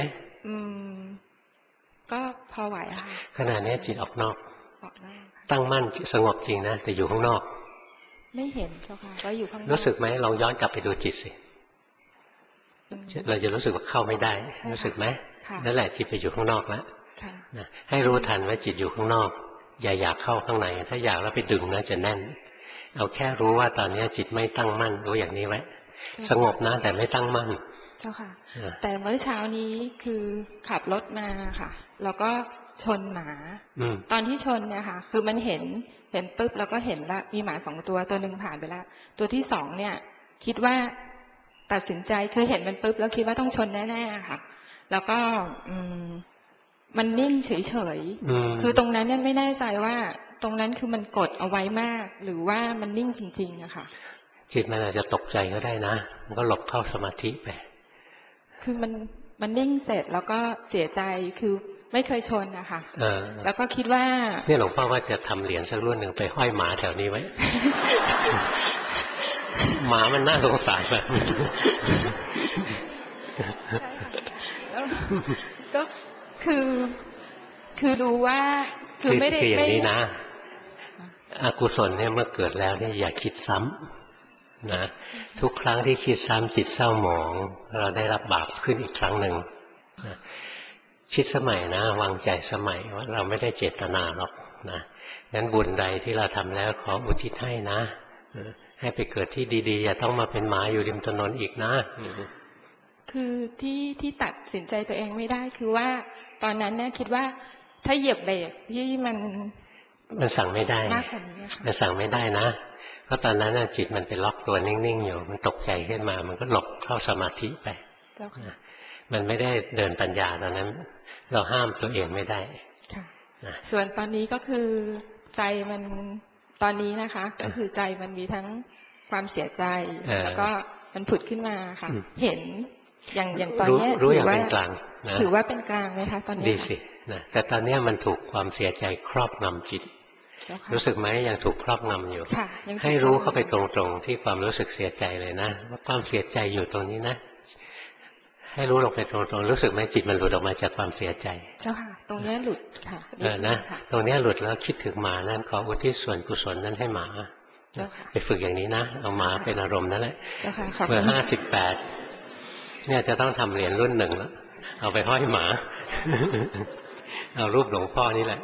ก็พอไหวค่ะขณะนี้จิตออกนอกตั้งมั่นสงบจริงนะแต่อยู่ข้างนอกไม่เห็นเจ้าค่ะว่าอยู่ข้างนอกรู้สึกไหมลองย้อนกลับไปดูจิตสิเราจะรู้สึกว่าเข้าไม่ได้รู้สึกไหมนั่นแหละจิตไปอยู่ข้างนอกแล้วให้รู้ทันว่าจิตอยู่ข้างนอกอย่าอยากเข้าข้างในถ้าอยากแล้วไปดึงนะจะแน่นเอาแค่รู้ว่าตอนนี้จิตไม่ตั้งมั่นรู้อย่างนี้ไว้สงบนะแต่ไม่ตั้งมั่นเจ้าค่ะแต่เมื่อเช้านี้คือขับรถมาค่ะแล้วก็ชนหมาตอนที่ชนเนี่ยค่ะคือมันเห็นปุ๊บแล้วก็เห็นละมีหมา2 ตัวตัวหนึ่งผ่านไปแล้วตัวที่2เนี่ยคิดว่าตัดสินใจคือเห็นมันปุ๊บแล้วคิดว่าต้องชนแน่ๆค่ะแล้วก็มันนิ่งเฉยๆคือตรงนั้นเนี่ยไม่แน่ใจว่าตรงนั้นคือมันกดเอาไว้มากหรือว่ามันนิ่งจริงๆอะค่ะจิตมันอาจจะตกใจก็ได้นะมันก็หลบเข้าสมาธิไปคือมันนิ่งเสร็จแล้วก็เสียใจคือไม่เคยชนนะคะแล้วก็คิดว่าเนี่ยหลวงพ่อว่าจะทำเหรียญสักรุ่นหนึ่งไปห้อยหมาแถวนี้ไว้ หมามันน่าสงสารแบบก็คือรู้ว่าคือไม่ได้อย่างนี้นะอกุศลเนี่ยเมื่อเกิดแล้วเนี่ยอย่าคิดซ้ำนะทุกครั้งที่คิดซ้ำจิตเศร้าหมองเราได้รับบาปขึ้นอีกครั้งหนึ่งนะคิดสมัยนะวางใจสมัยว่าเราไม่ได้เจตนาหรอกนะงั้นบุญใดที่เราทำแล้วขออุทิศให้นะให้ไปเกิดที่ดีๆอย่าต้องมาเป็นหมาอยู่ริมถนนอีกนะคือที่ตัดสินใจตัวเองไม่ได้คือว่าตอนนั้นเนี่ยคิดว่าถ้าเหยียบเบรกที่มันสั่งไม่ได้มากกว่านี้ค่ะมันสั่งไม่ได้นะเพราะตอนนั้นจิตมันไปล็อกตัวนิ่งๆอยู่มันตกใจขึ้นมามันก็หลบเข้าสมาธิไปมันไม่ได้เดินปัญญาตอนนั้นเราห้ามตัวเองไม่ได้ส่วนตอนนี้ก็คือใจมันตอนนี้นะคะก็คือใจมันมีทั้งความเสียใจแล้วก็มันผุดขึ้นมาค่ะเห็นอย่างตอนนี้รู้อย่างเป็นกลางนะถือว่าเป็นกลางไหมคะตอนนี้ดีสินะแต่ตอนนี้มันถูกความเสียใจครอบงำจิตรู้สึกไหมยังถูกครอบงำอยู่ให้รู้เข้าไปตรงๆที่ความรู้สึกเสียใจเลยนะว่าความเสียใจอยู่ตรงนี้นะให้รู้ลงไปตรงๆรู้สึกไหมจิตมันหลุดออกมาจากความเสียใจเจ้าค่ะตรงนี้หลุดค่ะนะตรงนี้หลุดแล้วคิดถึงหมานั่นขออุทิศส่วนกุศลนั้นให้หมาไปฝึกอย่างนี้นะเอาหมาเป็นอารมณ์นั่นแหละเมื่อ58เนี่ยจะต้องทำเหรียญรุ่น 1แล้วเอาไปห้อยหมาเอารูปหลวงพ่อนี่แหละ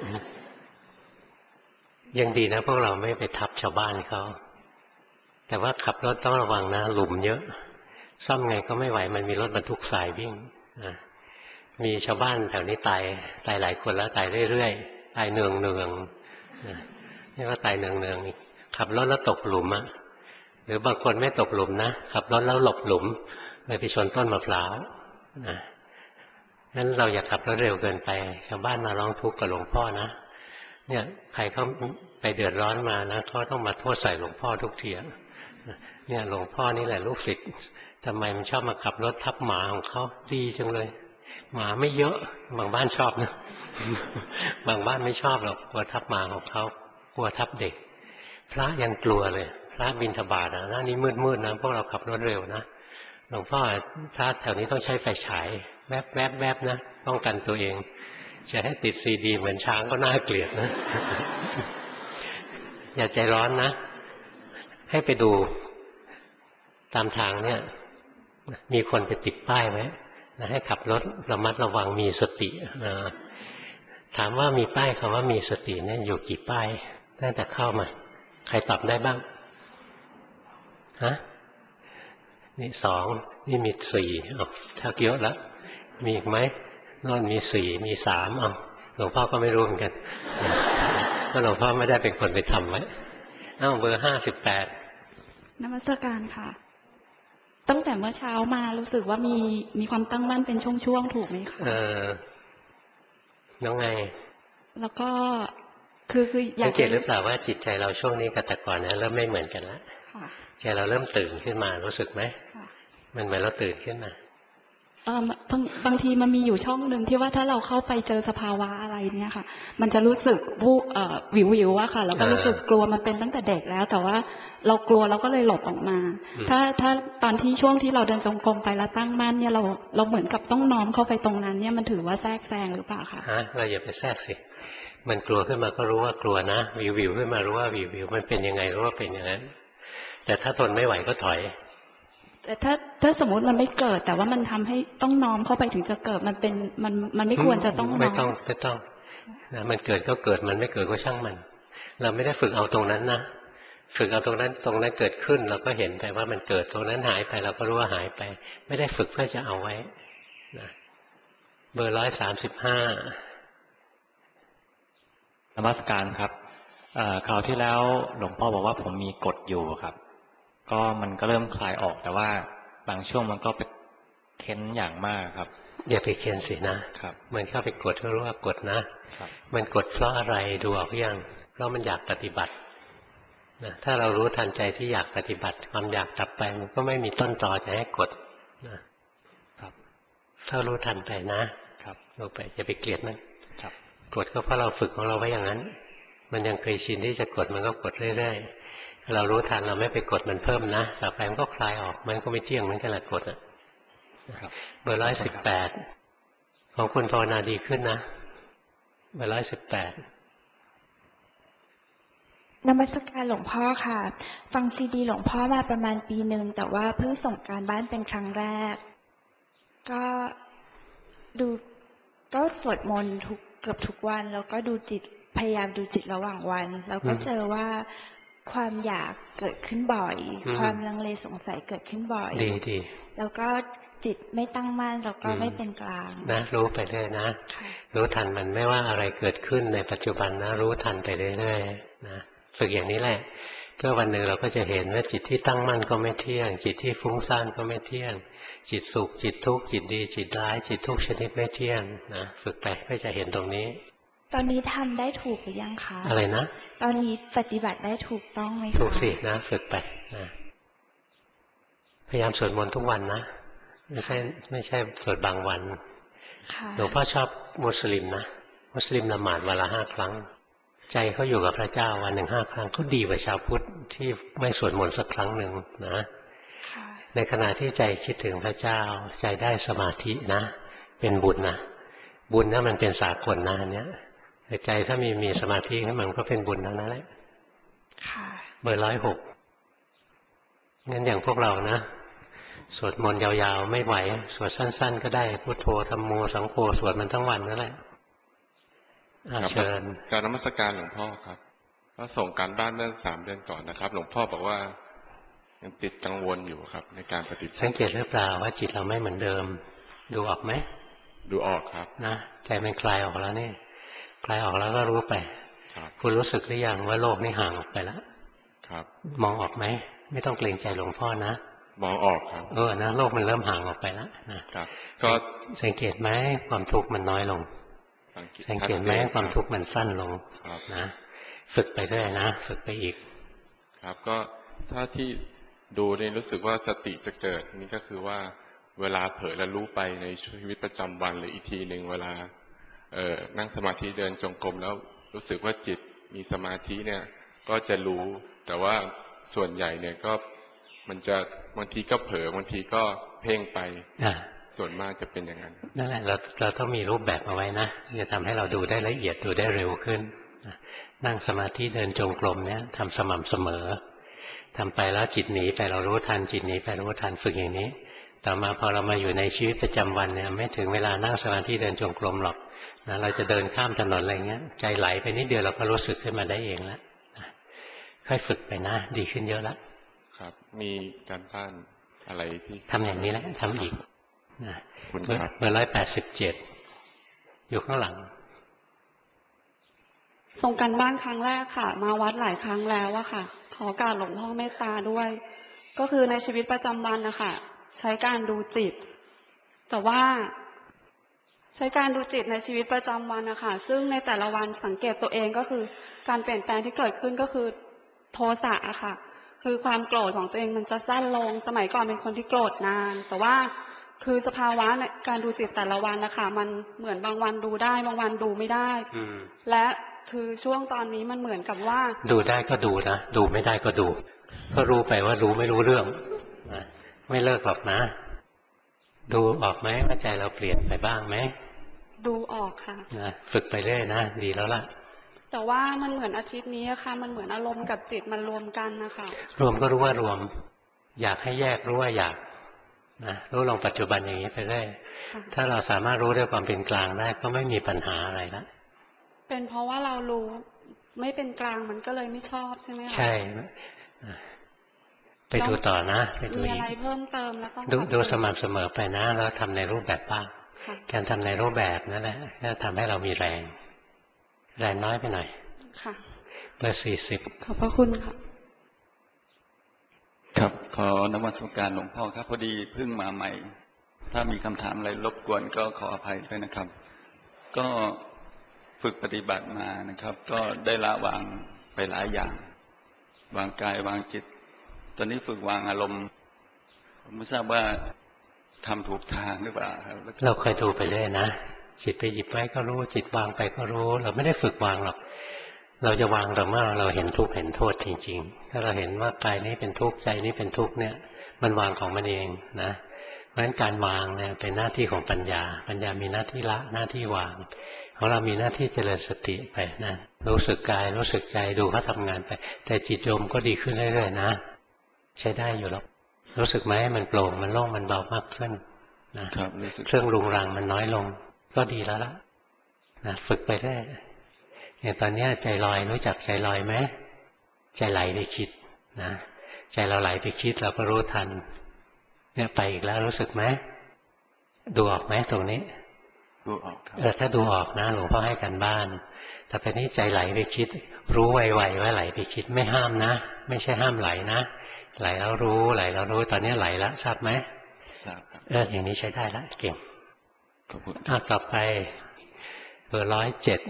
ยังดีนะพวกเราไม่ไปทับชาวบ้านเขาแต่ว่าขับรถต้องระวังนะหลุมเยอะซ่อมไงก็ไม่ไหวมันมีรถบรรทุกทรายวิ่งมีชาวบ้านแถวนี้ตายหลายคนแล้วตายเรื่อยๆตายเนืองนี่ว่าตายเนืองขับรถแล้วตกหลุมหรือบางคนไม่ตกหลุมนะขับรถแล้วหลบหลุมเลยไปชนต้นมะพร้าวงั้นเราอย่าขับรถเร็วเกินไปชาวบ้านมาร้องทุกข์กับหลวงพ่อนะเนี่ยใครเขาไปเดือดร้อนมานะเขาต้องมาโทษใส่หลวงพ่อทุกทีเนี่ยหลวงพ่อนี่แหละลูกศิษย์ทำไมมันชอบมาขับรถทับหมาของเขาดีจังเลยหมาไม่เยอะบางบ้านชอบนะบางบ้านไม่ชอบหรอกกลัวทับหมาของเขากลัวทับเด็กพระยังกลัวเลยพระบิณฑบาตหน้านี้มืดๆนะพวกเราขับรถเร็วนะหลวงพ่อพระแถวนี้ต้องใช้ไฟฉายแวบๆนะป้องกันตัวเองจะให้ติดซีดีเหมือนช้างก็น่าเกลียดนะอย่าใจร้อนนะให้ไปดูตามทางเนี่ยมีคนไปติดป้ายไว้นะให้ขับรถระมัดระวังมีสติถามว่ามีป้ายคำว่ามีสติเนี่ยอยู่กี่ป้ายตั้งแต่เข้ามาใครตอบได้บ้างฮะนี่2นี่มี4ชักเยอะแล้วมีอีกไหมโน่นมี4มี3หลวงพ่อก็ไม่รู้เหมือนกันเพราะหลวงพ่อไม่ได้เป็นคนไปทำไว้เบอร์58 นมัสการค่ะตั้งแต่เมื่อเช้ามารู้สึกว่ามีความตั้งมั่นเป็นช่วงๆถูกไหมคะน้องไงแล้วก็คืออยากสังเกตหรือเปล่าว่าจิตใจเราช่วงนี้กับแต่ก่อนเนี่ยเริ่มไม่เหมือนกันแล้วใจเราเริ่มตื่นขึ้นมารู้สึกไหมมันเหมือนเราตื่นขึ้นมาบางทีมันมีอยู่ช่องหนึ่งที่ว่าถ้าเราเข้าไปเจอสภาวะอะไรเนี่ยค่ะมันจะรู้สึกวิวอะค่ะแล้วก็รู้สึกกลัวมันเป็นตั้งแต่เด็กแล้วแต่ว่าเรากลัวเราก็เลยหลบออกมาถ้าตอนที่ช่วงที่เราเดินจงกรมไปแล้วตั้งมั่นเนี่ยเราเหมือนกับต้องน้อมเข้าไปตรงนั้นเนี่ยมันถือว่าแทรกแซงหรือเปล่าคะเราอย่าไปแทรกสิมันกลัวขึ้นมาก็รู้ว่ากลัวนะวิวขึ้นมารู้ว่าวิวมันเป็นยังไงรู้ว่าเป็นอย่างนั้นแต่ถ้าทนไม่ไหวก็ถอยแต่ถ้าสมมติมันไม่เกิดแต่ว่ามันทำให้ต้องน้อมเข้าไปถึงจะเกิดมันไม่ควรจะต้องน้อมไม่ต้องนะมันเกิดก็เกิดมันไม่เกิดก็ช่างมันเราไม่ได้ฝึกเอาตรงนั้นนะฝึกเอาตรงนั้นเกิดขึ้นเราก็เห็นแต่ว่ามันเกิดตรงนั้นหายไปเราก็รู้ว่าหายไปไม่ได้ฝึกเพื่อจะเอาไว้นะเบอร์135 นมัสการครับคราวที่แล้วหลวงพ่อบอกว่าผมมีกฎอยู่ครับก็มันก็เริ่มคลายออกแต่ว่าบางช่วงมันก็ไปเค้นอย่างมากครับอย่าไปเค้นสินะครับมันเข้าไปกดก็รู้ว่ากดนะมันกดเพราะอะไรดูออกยังเพราะมันอยากปฏิบัตินะถ้าเรารู้ทันใจที่อยากปฏิบัติความอยากดับไปมันก็ไม่มีต้นตอจะให้กดนะครับถ้ารู้ทันไปนะครับรู้ไปอย่าไปเกลียดมันกดก็เพราะเราฝึกของเราไว้อย่างนั้นมันยังเคยชินที่จะกดมันก็กดเรื่อยๆเรารู้ทันเราไม่ไปกดมันเพิ่มนะต่อไปมันก็คลายออกมันก็ไม่เที่ยงเหมือนกันแหละกดเบอร์118 ของคุณภาวนาดีขึ้นนะไป118 นมัสการหลวงพ่อค่ะฟังซีดีหลวงพ่อมาประมาณปีหนึ่งแต่ว่าเพิ่งส่งการบ้านเป็นครั้งแรกก็ดูก็สวดมนต์เกือบทุกวันแล้วก็ดูจิตพยายามดูจิตระหว่างวันแล้วก็เจอว่าความอยากเกิดขึ้นบ่อยความลังเลสงสัยเกิดขึ้นบ่อยดีแล้วก็จิตไม่ตั้งมั่นแล้วก็ไม่เป็นกลางนะรู้ไปเรื่อยนะรู้ทันมันไม่ว่าอะไรเกิดขึ้นในปัจจุบันนะรู้ทันไปเรื่อยๆนะฝึกอย่างนี้แหละเพื่อวันหนึ่งเราก็จะเห็นว่าจิตที่ตั้งมั่นก็ไม่เที่ยงจิตที่ฟุ้งซ่านก็ไม่เที่ยงจิตสุขจิตทุกข์จิตดีจิตร้ายจิตทุกชนิดไม่เที่ยงนะฝึกไปก็จะเห็นตรงนี้ตอนนี้ทำได้ถูกหรือยังคะอะไรนะตอนนี้ปฏิบัติได้ถูกต้องไหมคะถูกสินะฝึกไปนะพยายามสวดมนต์ทุกวันนะไม่ใช่สวดบางวันหลวงพ่อชอบมุสลิมนะมุสลิมละหมาดวันละ5 ครั้งใจเขาอยู่กับพระเจ้าวันหนึ่ง5 ครั้งก็ดีกว่าชาวพุทธที่ไม่สวดมนต์สักครั้งหนึ่งนะในขณะที่ใจคิดถึงพระเจ้าใจได้สมาธินะเป็นบุญนะบุญนั้นมันเป็นสากลนะอันเนี้ยใจถ้ามีสมาธิขึ้นมันก็เป็นบุญทั้งนั้นแหละเบอร์106งั้นอย่างพวกเรานะสวดมนต์ยาวๆไม่ไหวสวดสั้นๆก็ได้พุทโธธัมโมสังโฆสวดมันทั้งวันนั่นแหละเชิญการนมัสการหลวงพ่อครับก็ส่งการบ้านเมื่อ3 เดือนก่อนนะครับหลวงพ่อบอกว่ายังติดกังวลอยู่ครับในการปฏิบัติสังเกตหรือเปล่าว่าจิตเราไม่เหมือนเดิมดูออกไหมดูออกครับนะใจมันคลายออกแล้วนี่คลายออกแล้วก็รู้ไปคุณรู้สึกหรือยังว่าโลกนี่ห่างออกไปแล้วครับมองออกไหมไม่ต้องเกรงใจหลวงพ่อนะมองออกครับนะโลกมันเริ่มห่างออกไปแล้วนะครับก็สังเกตไหมความทุกข์มันน้อยลงสังเกตไหมความทุกข์มันสั้นลงนะฝึกไปเรื่อยนะฝึกไปอีกครับก็ถ้าที่ดูเนี่ยรู้สึกว่าสติจะเกิดนี่ก็คือว่าเวลาเผลอแล้วรู้ไปในชีวิตประจำวันหรืออีกทีหนึ่งเวลานั่งสมาธิเดินจงกรมแล้วรู้สึกว่าจิตมีสมาธิเนี่ยก็จะรู้แต่ว่าส่วนใหญ่เนี่ยก็มันจะบางทีก็เผลอบางทีก็เพ่งไปส่วนมากจะเป็นอย่างนั้นนั่นแหละเราต้องมีรูปแบบเอาไว้นะจะทำให้เราดูได้ละเอียดดูได้เร็วขึ้นนั่งสมาธิเดินจงกรมเนี่ยทำสม่ำเสมอทำไปแล้วจิตหนีไปเรารู้ทันจิตหนีไปรู้ทันฝึกอย่างนี้ต่อมาพอเรามาอยู่ในชีวิตประจำวันเนี่ยไม่ถึงเวลานั่งสมาธิเดินจงกรมหรอกนะเราจะเดินข้ามถนนอะไรเงี้ยใจไหลไปนิดเดียวเราก็รู้สึกขึ้นมาได้เองแล้วค่อยฝึกไปนะดีขึ้นเยอะแล้วครับมีการบ้านอะไรที่ทำอย่างนี้แหละทำอีกเบอร์187อยู่ข้างหลังส่งกันบ้านครั้งแรกค่ะมาวัดหลายครั้งแล้วอะค่ะขอการหลวงพ่อเมตตาด้วยก็คือในชีวิตประจำวันนะคะใช้การดูจิตแต่ว่าใช้การดูจิตในชีวิตประจำวันนะคะซึ่งในแต่ละวันสังเกตตัวเองก็คือการเปลี่ยนแปลงที่เกิดขึ้นก็คือโทสะอะค่ะคือความโกรธของตัวเองมันจะสั้นลงสมัยก่อนเป็นคนที่โกรธนานแต่ว่าคือสภาวะในการดูจิตแต่ละวันนะคะมันเหมือนบางวันดูได้บางวันดูไม่ได้และคือช่วงตอนนี้มันเหมือนกับว่าดูได้ก็ดูนะดูไม่ได้ก็ดูก็รู้ไปว่ารู้ไม่รู้เรื่องไม่เลิกหรอกนะดูออกไหมว่าใจเราเปลี่ยนไปบ้างไหมดูออกค่ะฝึกไปเรื่อยนะดีแล้วล่ะแต่ว่ามันเหมือนอาทิตย์นี้ค่ะมันเหมือนอารมณ์กับจิตมันรวมกันนะคะรวมก็รู้ว่ารวมอยากให้แยกรู้ว่าอยากนะรู้ลงปัจจุบันอย่างนี้ไปเรื่อยถ้าเราสามารถรู้ด้วยความเป็นกลางได้ก็ไม่มีปัญหาอะไรละเป็นเพราะว่าเรารู้ไม่เป็นกลางมันก็เลยไม่ชอบใช่ไหมคะใช่ไปดูต่อนะไปดูมีอะไรเพิ่มเติมแล้วก็ดูสม่ำเสมอไปนะแล้วทำในรูปแบบบ้างการทำในรูปแบบนั่นแหละจะทำให้เรามีแรงน้อยไปหน่อยค่ะเบอร์40 ขอบพระคุณค่ะครับขอนมัสการหลวงพ่อครับพอดีเพิ่งมาใหม่ถ้ามีคำถามอะไรรบกวนก็ขออภัยด้วยนะครับก็ฝึกปฏิบัติมานะครับก็ได้ละวางไปหลายอย่างวางกายวางจิตตอนนี้ฝึกวางอารมณ์ไม่ทราบว่าทำถูกทางหรือเปล่าครับเราเคยดูไปได้นะจิตไปหยิบไว้ก็รู้จิตวางไปก็รู้เราไม่ได้ฝึกวางหรอกเราจะวางแต่เมื่อเราเห็นทุกข์เห็นโทษจริงๆถ้าเราเห็นว่ากายนี้เป็นทุกข์ใจนี้เป็นทุกข์เนี่ยมันวางของมันเองนะราะฉะนั้นการวางเนี่ยเป็นหน้าที่ของปัญญามีหน้าที่ละหน้าที่วางของเรามีหน้าที่เจริญสติไปนะรู้สึกกายรู้สึกใจดูเขาทำงานไปแต่จิตโยมก็ดีขึ้นเรื่อยๆนะใช้ได้อยู่หรอกรู้สึกไหมมันโปร่งมันโล่งมันเบามากขึ้นนะครับเครื่องรุงรังมันน้อยลงก็ดีแล้วล่ะนะฝึกไปเรื่อยอย่างตอนนี้ใจลอยรู้จักใจลอยไหมใจไหลไปคิดนะใจเราไหลไปคิดเราก็รู้ทันเนี่ยไปอีกแล้วรู้สึกไหมดูออกไหมตรงนี้ดูออกครับถ้าดูออกนะหลวงพ่อให้กันบ้านแต่ตอนนี้ใจไหลไปคิดรู้ไวๆว่าไหลไปคิดไม่ห้ามนะไม่ใช่ห้ามไหลนะไหลแล้วรู้ไหลแล้วรู้ตอนนี้ไหลแล้วทราบไหมทราบครับอย่างนี้ใช้ได้ละเก่งขอบคุณต่อไปเบอร์107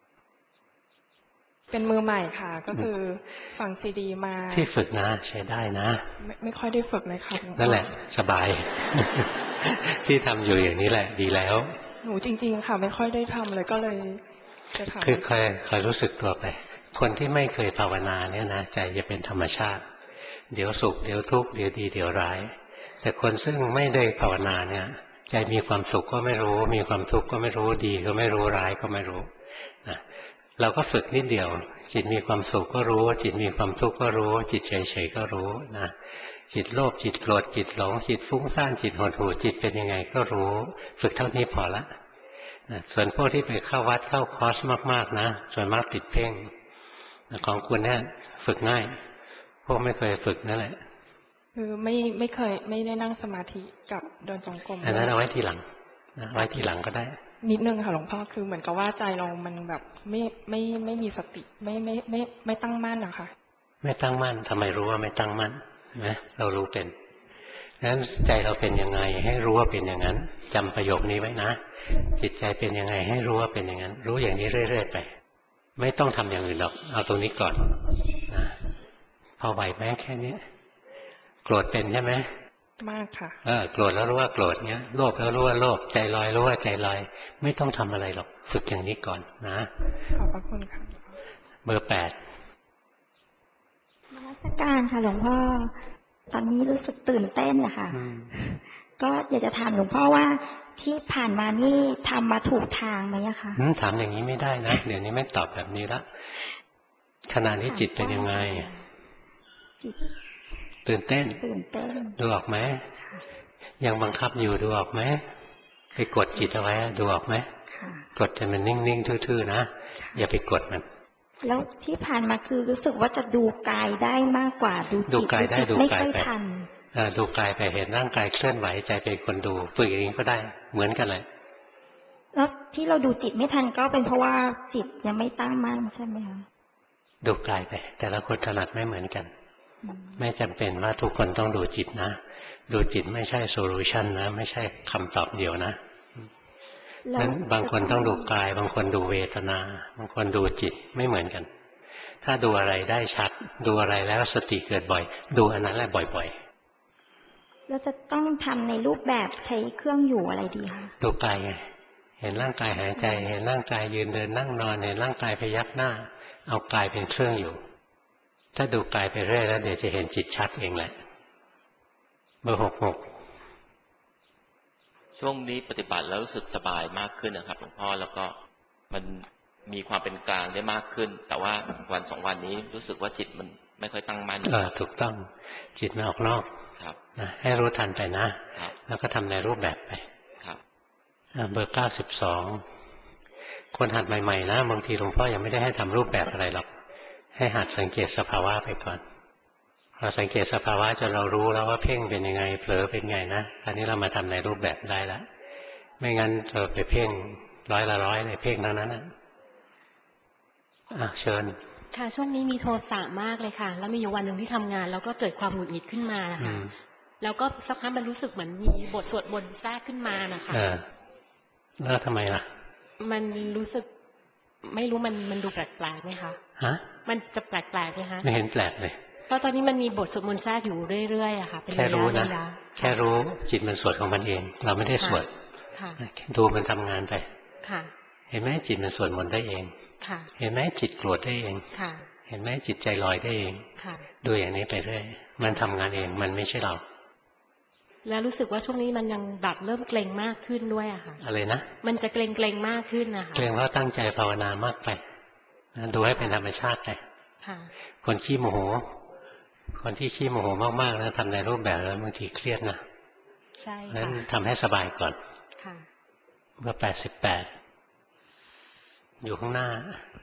เป็นมือใหม่ค่ะก็คือฟังซีดีมาที่ฝึกนะใช้ได้นะไม่ค่อยได้ฝึกเลยค่ะนั่นแหละสบาย ที่ทำอยู่อย่างนี้แหละดีแล้วหนูจริงๆค่ะไม่ค่อยได้ทำเลยก็เลยจะทำคือคอยรู้สึกตัวไปคนที่ไม่เคยภาวนาเนี่ยนะใจจะเป็นธรรมชาติเดี๋ยวสุขเดี๋ยวทุกข์เดี๋ยวดีเดี๋ยวร้ายแต่คนซึ่งไม่ได้ภาวนาเนี่ยใจมีความสุขก็ไม่รู้มีความทุกข์ก็ไม่รู้ดีก็ไม่รู้ร้ายก็ไม่รู้นะเราก็ฝึกนิดเดียวจิตมีความสุขก็รู้จิตมีความทุกข์ก็รู้จิตเฉยๆก็รู้นะจิตโลภจิตโกรธจิตหลงจิตฟุ้งซ่านจิตหดหู่จิตเป็นยังไงก็รู้ฝึกเท่านี้พอละนะส่วนพวกที่ไปเข้าวัดเข้าคอร์สมากๆนะส่วนมากติดเพ่งของคุณเนี่ยฝึกง่ายพวกไม่เคยฝึกนั่นแหละคือไม่เคยไม่ได้นั่งสมาธิกับเดินจงกรมอันนั้นเอาไว้ทีหลังนะไว้ทีหลังก็ได้นิดนึงค่ะหลวงพ่อคือเหมือนกับว่าใจเรามันแบบไม่มีสติไม่ตั้งมั่นนะคะไม่ตั้งมั่นทำไมรู้ว่าไม่ตั้งมั่นนะเรารู้เป็นงั้นใจเราเป็นยังไงให้รู้ว่าเป็นอย่างนั้นจำประโยคนี้ไว้นะจิตใจเป็นยังไงให้รู้ว่าเป็นอย่างนั้นรู้อย่างนี้เรื่อยๆไปไม่ต้องทำอย่างอื่นหรอกเอาตรงนี้ก่อนนะพอไหวไหมแค่นี้โกรธเป็นใช่ไหมมากค่ะโกรธแล้วรู้ว่าโกรธเงี้ยโลภแล้วรู้ว่าโลภใจลอยรู้ว่าใจลอยไม่ต้องทำอะไรหรอกฝึกอย่างนี้ก่อนนะขอบพระคุณค่ะเบอร์8 นมัสการค่ะหลวงพ่อตอนนี้รู้สึกตื่นเต้นนะคะก็อยากจะถามหลวงพ่อว่าที่ผ่านมานี่ทำมาถูกทางไหมคะถามอย่างนี้ไม่ได้นะเดี๋ยวนี้ไม่ตอบแบบนี้ละขณะนี้จิตเป็นยังไงจิตตื่นเต้นดูออกไหมยังบังคับอยู่ดูออกไหมไปกดจิตเอาไว้ดูออกไหมกดให้มันนิ่งๆทื่อๆนะอย่าไปกดมันแล้วที่ผ่านมาคือรู้สึกว่าจะดูกายได้มากกว่าดูจิตกายได้ดูกายไปทันดูกายไปเห็นร่างกายเคลื่อนไหวใจเป็นคนดูฝึกอย่างนี้ก็ได้เหมือนกันเลยแล้วที่เราดูจิตไม่ทันก็เป็นเพราะว่าจิตยังไม่ตั้งมั่นใช่ไหมคะดูกายไปแต่ละคนถนัดไม่เหมือนกันไม่จำเป็นว่าทุกคนต้องดูจิตนะดูจิตไม่ใช่โซลูชันนะไม่ใช่คำตอบเดียวนะนั้นบางคนต้องดูกายบางคนดูเวทนาบางคนดูจิตไม่เหมือนกันถ้าดูอะไรได้ชัดดูอะไรแล้วสติเกิดบ่อยดูอันนั้นแหละบ่อยๆเราจะต้องทำในรูปแบบใช้เครื่องอยู่อะไรดีคะดูกายไงเห็นร่างกายหายใจเห็นร่างกายยืนเดินนั่งนอนเห็นร่างกายพยักหน้าเอากายเป็นเครื่องอยู่ถ้าดูกายไปเรื่อยแล้วเดี๋ยวจะเห็นจิตชัดเองแหละเบอร์66 ช่วงนี้ปฏิบัติแล้วรู้สึกสบายมากขึ้นนะครับหลวงพ่อแล้วก็มันมีความเป็นกลางได้มากขึ้นแต่ว่าวัน2 วันนี้รู้สึกว่าจิตมันไม่ค่อยตั้งมั่นถูกต้องจิตมันออกนอกครับนะให้รู้ทันไปนะแล้วก็ทำในรูปแบบไปครับเบอร์92คนหัดใหม่ๆนะบางทีหลวงพ่อยังไม่ได้ให้ทำรูปแบบอะไรหรอกให้หัดสังเกตสภาวะไปก่อนเราสังเกตสภาวะจนเรารู้แล้วว่าเพ่งเป็นยังไงเผลอเป็นไงนะอันนี้เรามาทำในรูปแบบได้แล้วไม่งั้นเราไปเพ่งร้อยเลยเพ่งทั้งนั้นเชิญค่ะช่วงนี้มีโทสะมากเลยค่ะแล้วมีอยู่วันหนึ่งที่ทำงานแล้วก็เกิดความหงุดหงิดขึ้นมาค่ะแล้วก็สักพักมันรู้สึกเหมือนมีบทสวดมนต์แทรกขึ้นมานะคะแล้วทำไมล่ะมันรู้สึกไม่รู้มันดูแปลกๆไหมคะมันจะแปลกๆไหมคะไม่เห็นแปลกเลยเพราะตอนนี้มันมีบทสวดมนต์แทรกอยู่เรื่อยๆอะค่ะเป็นระยะแค่รู้จิตมันสวดของมันเองเราไม่ได้สวดดูมันทำงานไปเห็นไหมจิตมันสวดมนต์ได้เองเห็นไหมจิตโกรธได้เองเห็นไหมจิตใจลอยได้เองดูอย่างนี้ไปเรื่อยมันทำงานเองมันไม่ใช่เราแล้วรู้สึกว่าช่วงนี้มันยังแบบเริ่มเกรงมากขึ้นด้วยอะค่ะอะไรนะมันจะเกรงมากขึ้นนะคะเกรงเพราะตั้งใจภาวนามากไปดูให้เป็นธรรมชาติไปคนขี้โมโหคนที่ขี้โมโหมากๆแล้วทำในรูปแบบแล้วบางทีเครียดนะใช่ค่ะนั้นทำให้สบายก่อนเมื่อ88อยู่ข้างหน้า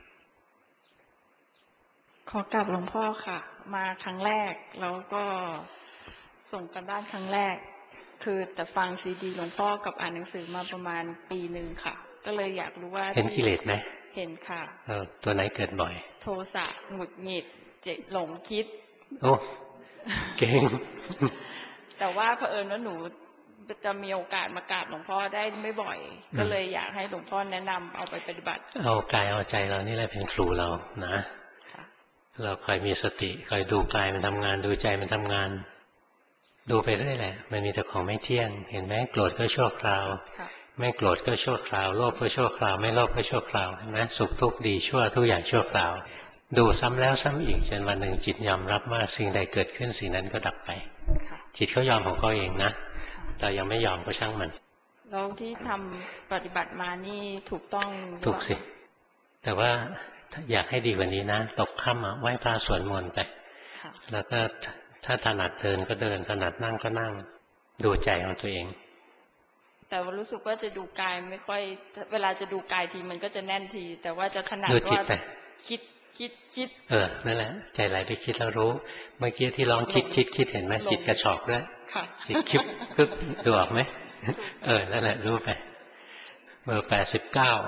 ขอกลับหลวงพ่อค่ะมาครั้งแรกแล้วก็ส่งกันบ้านครั้งแรกคือจะฟังซีดีหลวงพ่อกับอ่านหนังสือมาประมาณปีหนึ่งค่ะก็เลยอยากรู้ว่าเห็นกิเลสไหมเห็นค่ะตัวไหนเกิดบ่อยโทสะหงุดหงิดหลงคิดโอ้เก่งแต่ว่าเผอิญว่าหนูจะมีโอกาสมากราบหลวงพ่อได้ไม่บ่อยก็เลยอยากให้หลวงพ่อแนะนำเอาไปปฏิบัติเอากายเอาใจเรานี่แหละเป็นครูเรานะเราคอยมีสติคอยดูกายมันทำงานดูใจมันทำงานดูไปเรื่อยแหละมันมีแต่ของไม่เที่ยงเห็นไหมโกรธก็ชั่วคราวไม่โกรธก็ชั่วคราวโลภก็ชั่วคราวไม่โลภก็ชั่วคราวเห็นไหมสุขทุกข์ดีชั่วทุกอย่างชั่วคราวดูซ้ำแล้วซ้ำอีกจนวันหนึ่งจิตยอมรับว่าสิ่งใดเกิดขึ้นสิ่งนั้นก็ดับไปจิตเขายอมของเขาเองนะเรายังไม่ยอมก็ช่างมันแล้วที่ทำปฏิบัติมานี่ถูกต้องถูกสิแต่ว่าอยากให้ดีกว่านี้นะตกค่ำไหว้พระสวดมนต์ไปแล้วก็ถ้าถนัดเดินก็เดินถนัดนั่งก็นั่งดูใจของตัวเองแต่ว่ารู้สึกว่าจะดูกายไม่ค่อยเวลาจะดูกายทีมันก็จะแน่นทีแต่ว่าจะถนัดว่าคิดนั่นแหละใจไหลไปคิดแล้วรู้เมื่อกี้ที่ร้องคิดเห็นไหมจิตกระชอกด้วยจิตคิดปึ๊บดูออกไหมนั่นแหละรู้ไปเบอร์89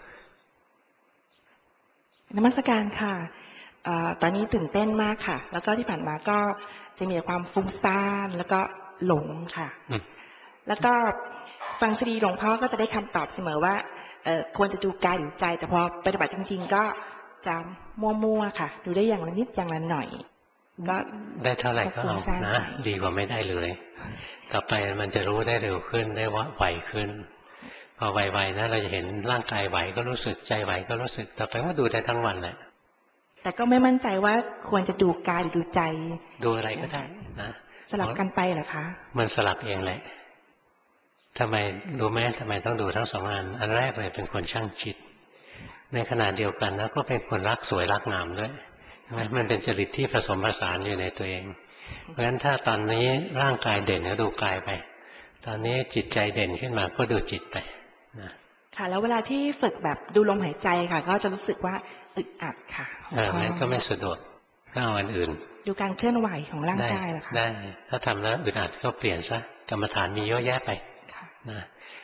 นมัสการค่ะตอนนี้ตื่นเต้นมากค่ะแล้วก็ที่ผ่านมาก็จะมีความฟุ้งซ่านแล้วก็หลงค่ะแล้วก็ฟังซีดีหลวงพ่อก็จะได้คำตอบเสมอว่าควรจะดูกายหรือใจแต่พอปฏิบัติจริงๆก็จะมั่วๆค่ะดูได้อย่างละนิดอย่างละหน่อยก็ได้เท่าไหร่ก็เอานะดีกว่าไม่ได้เลยต่อไปมันจะรู้ได้เร็วขึ้นได้ไวขึ้นพอไวๆนะเราจะเห็นร่างกายไหวก็รู้สึกใจไหวก็รู้สึกต่อไปก็ดูได้ทั้งวันแหละแต่ก็ไม่มั่นใจว่าควรจะดูกายหรือดูใจดูอะไรก็ได้นะสลับกันไปเหรอคะมันสลับเองแหละทำไมรู้ไหมทำไมต้องดูทั้งสองอันแรกเลยเป็นคนช่างคิดในขณะเดียวกันนะก็เป็นคนรักสวยรักงามด้วยมันเป็นจริตที่ผสมผสานอยู่ในตัวเองเพราะฉะนั้นถ้าตอนนี้ร่างกายเด่นก็ดูกายไปตอนนี้จิตใจเด่นขึ้นมาก็ดูจิตไปนะค่ะแล้วเวลาที่ฝึกแบบดูลมหายใจค่ะก็จะรู้สึกว่าอึดอัดค่ะนั่นก็ไม่สะดวกก็เอาอันอื่นดูการเคลื่อนไหวของร่างกายเหรอคะได้ถ้าทำแล้วอึดอัดก็เปลี่ยนซะกรรมฐานมีเยอะแยะไปนะ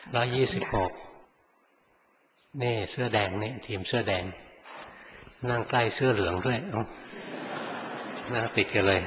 126นี่เสื้อแดงนี่ทีมเสื้อแดงนั่งใกล้เสื้อเหลืองด้วยนั่งติดกันเลย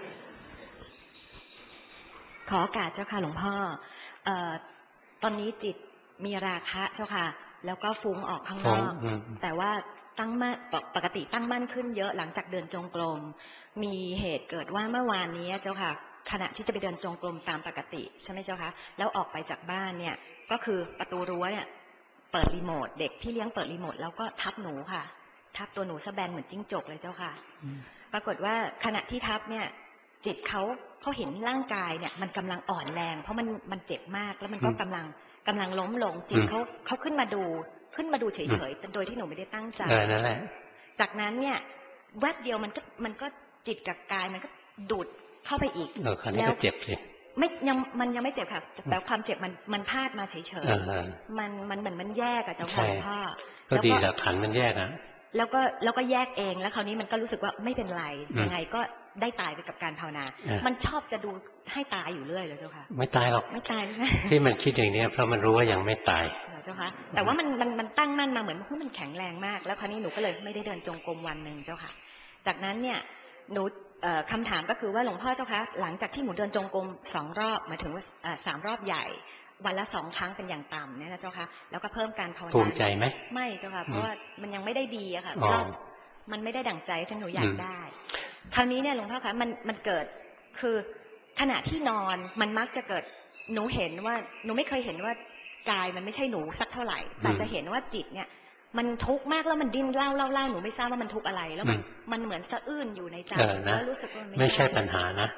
ขอโอกาสเจ้าค่ะหลวงพ่อตอนนี้จิตมีราคะเจ้าค่ะแล้วก็ฟุ้งออกข้างนอกแต่ว่าปกติตั้งมั่นขึ้นเยอะหลังจากเดินจงกรมมีเหตุเกิดว่าเมื่อวานนี้เจ้าค่ะขณะที่จะไปเดินจงกรมตามปกติใช่ไหมเจ้าคะแล้วออกไปจากบ้านเนี่ยก็คือประตูรั้วเนี่ยเปิดรีโมทเด็กพี่เลี้ยงเปิดรีโมทแล้วก็ทับหนูค่ะทับตัวหนูซะแบนเหมือนจิ้งจกเลยเจ้าค่ะปรากฏว่าขณะที่ทับเนี่ยจิตเขาเห็นร่างกายเนี่ยมันกำลังอ่อนแรงเพราะมันเจ็บมากแล้วมันก็กำลังล้มลงจิตเขาขึ้นมาดูเฉยๆโดยที่หนูไม่ได้ตั้งใจนั่นแหละจากนั้นเนี่ยแวบเดียวมันก็จิตกับกายมันก็ดูดเข้าไปอีกแล้วเจ็บสิมันยังไม่เจ็บค่ะแต่ความเจ็บมันพาดมาเฉยๆมันเหมือนมันแยกอะเจ้าค่ะพ่อก็ดีแล้วขันมันแยกอะแล้วก็แยกเองแล้วคราวนี้มันก็รู้สึกว่าไม่เป็นไรยังไงก็ได้ตายไปกับการภาวนามันชอบจะดูให้ตายอยู่เรื่อยเลยเจ้าค่ะไม่ตายหรอกไม่ตายที่มันคิดอย่างนี้เพราะมันรู้ว่ายังไม่ตายเจ้าค่ะแต่ว่ามันตั้งมั่นมาเหมือนมันแข็งแรงมากแล้วคราวนี้หนูก็เลยไม่ได้เดินจงกรมวันหนึ่งเจ้าค่ะจากนั้นเนี่ยหนูคำถามก็คือว่าหลวงพ่อเจ้าคะหลังจากที่หนูเดินจงกรม2 รอบหมายถึงว่า3 รอบใหญ่วันละ2 ครั้งเป็นอย่างต่ำเนี่ยนะเจ้าค่ะแล้วก็เพิ่มการภาวนาภูมิใจไหมไม่เจ้าค่ะเพราะว่ามันยังไม่ได้ดีอะค่ะรอบมันไม่ได้ดั่งใจที่หนูอยากได้คราวนี้เนี่ยหลวงพ่อคะมันเกิดคือขณะที่นอนมันมักจะเกิดหนูเห็นว่าหนูไม่เคยเห็นว่ากายมันไม่ใช่หนูสักเท่าไหร่แต่จะเห็นว่าจิตเนี่ยมันทุกข์มากแล้วมันดิ้นเล่าหนูไม่ทราบว่ามันทุกข์อะไรแล้วมันเหมือนสะอื้นอยู่ในใจแล้วรู้สึกว่าไม่ใช่ปัญหานะ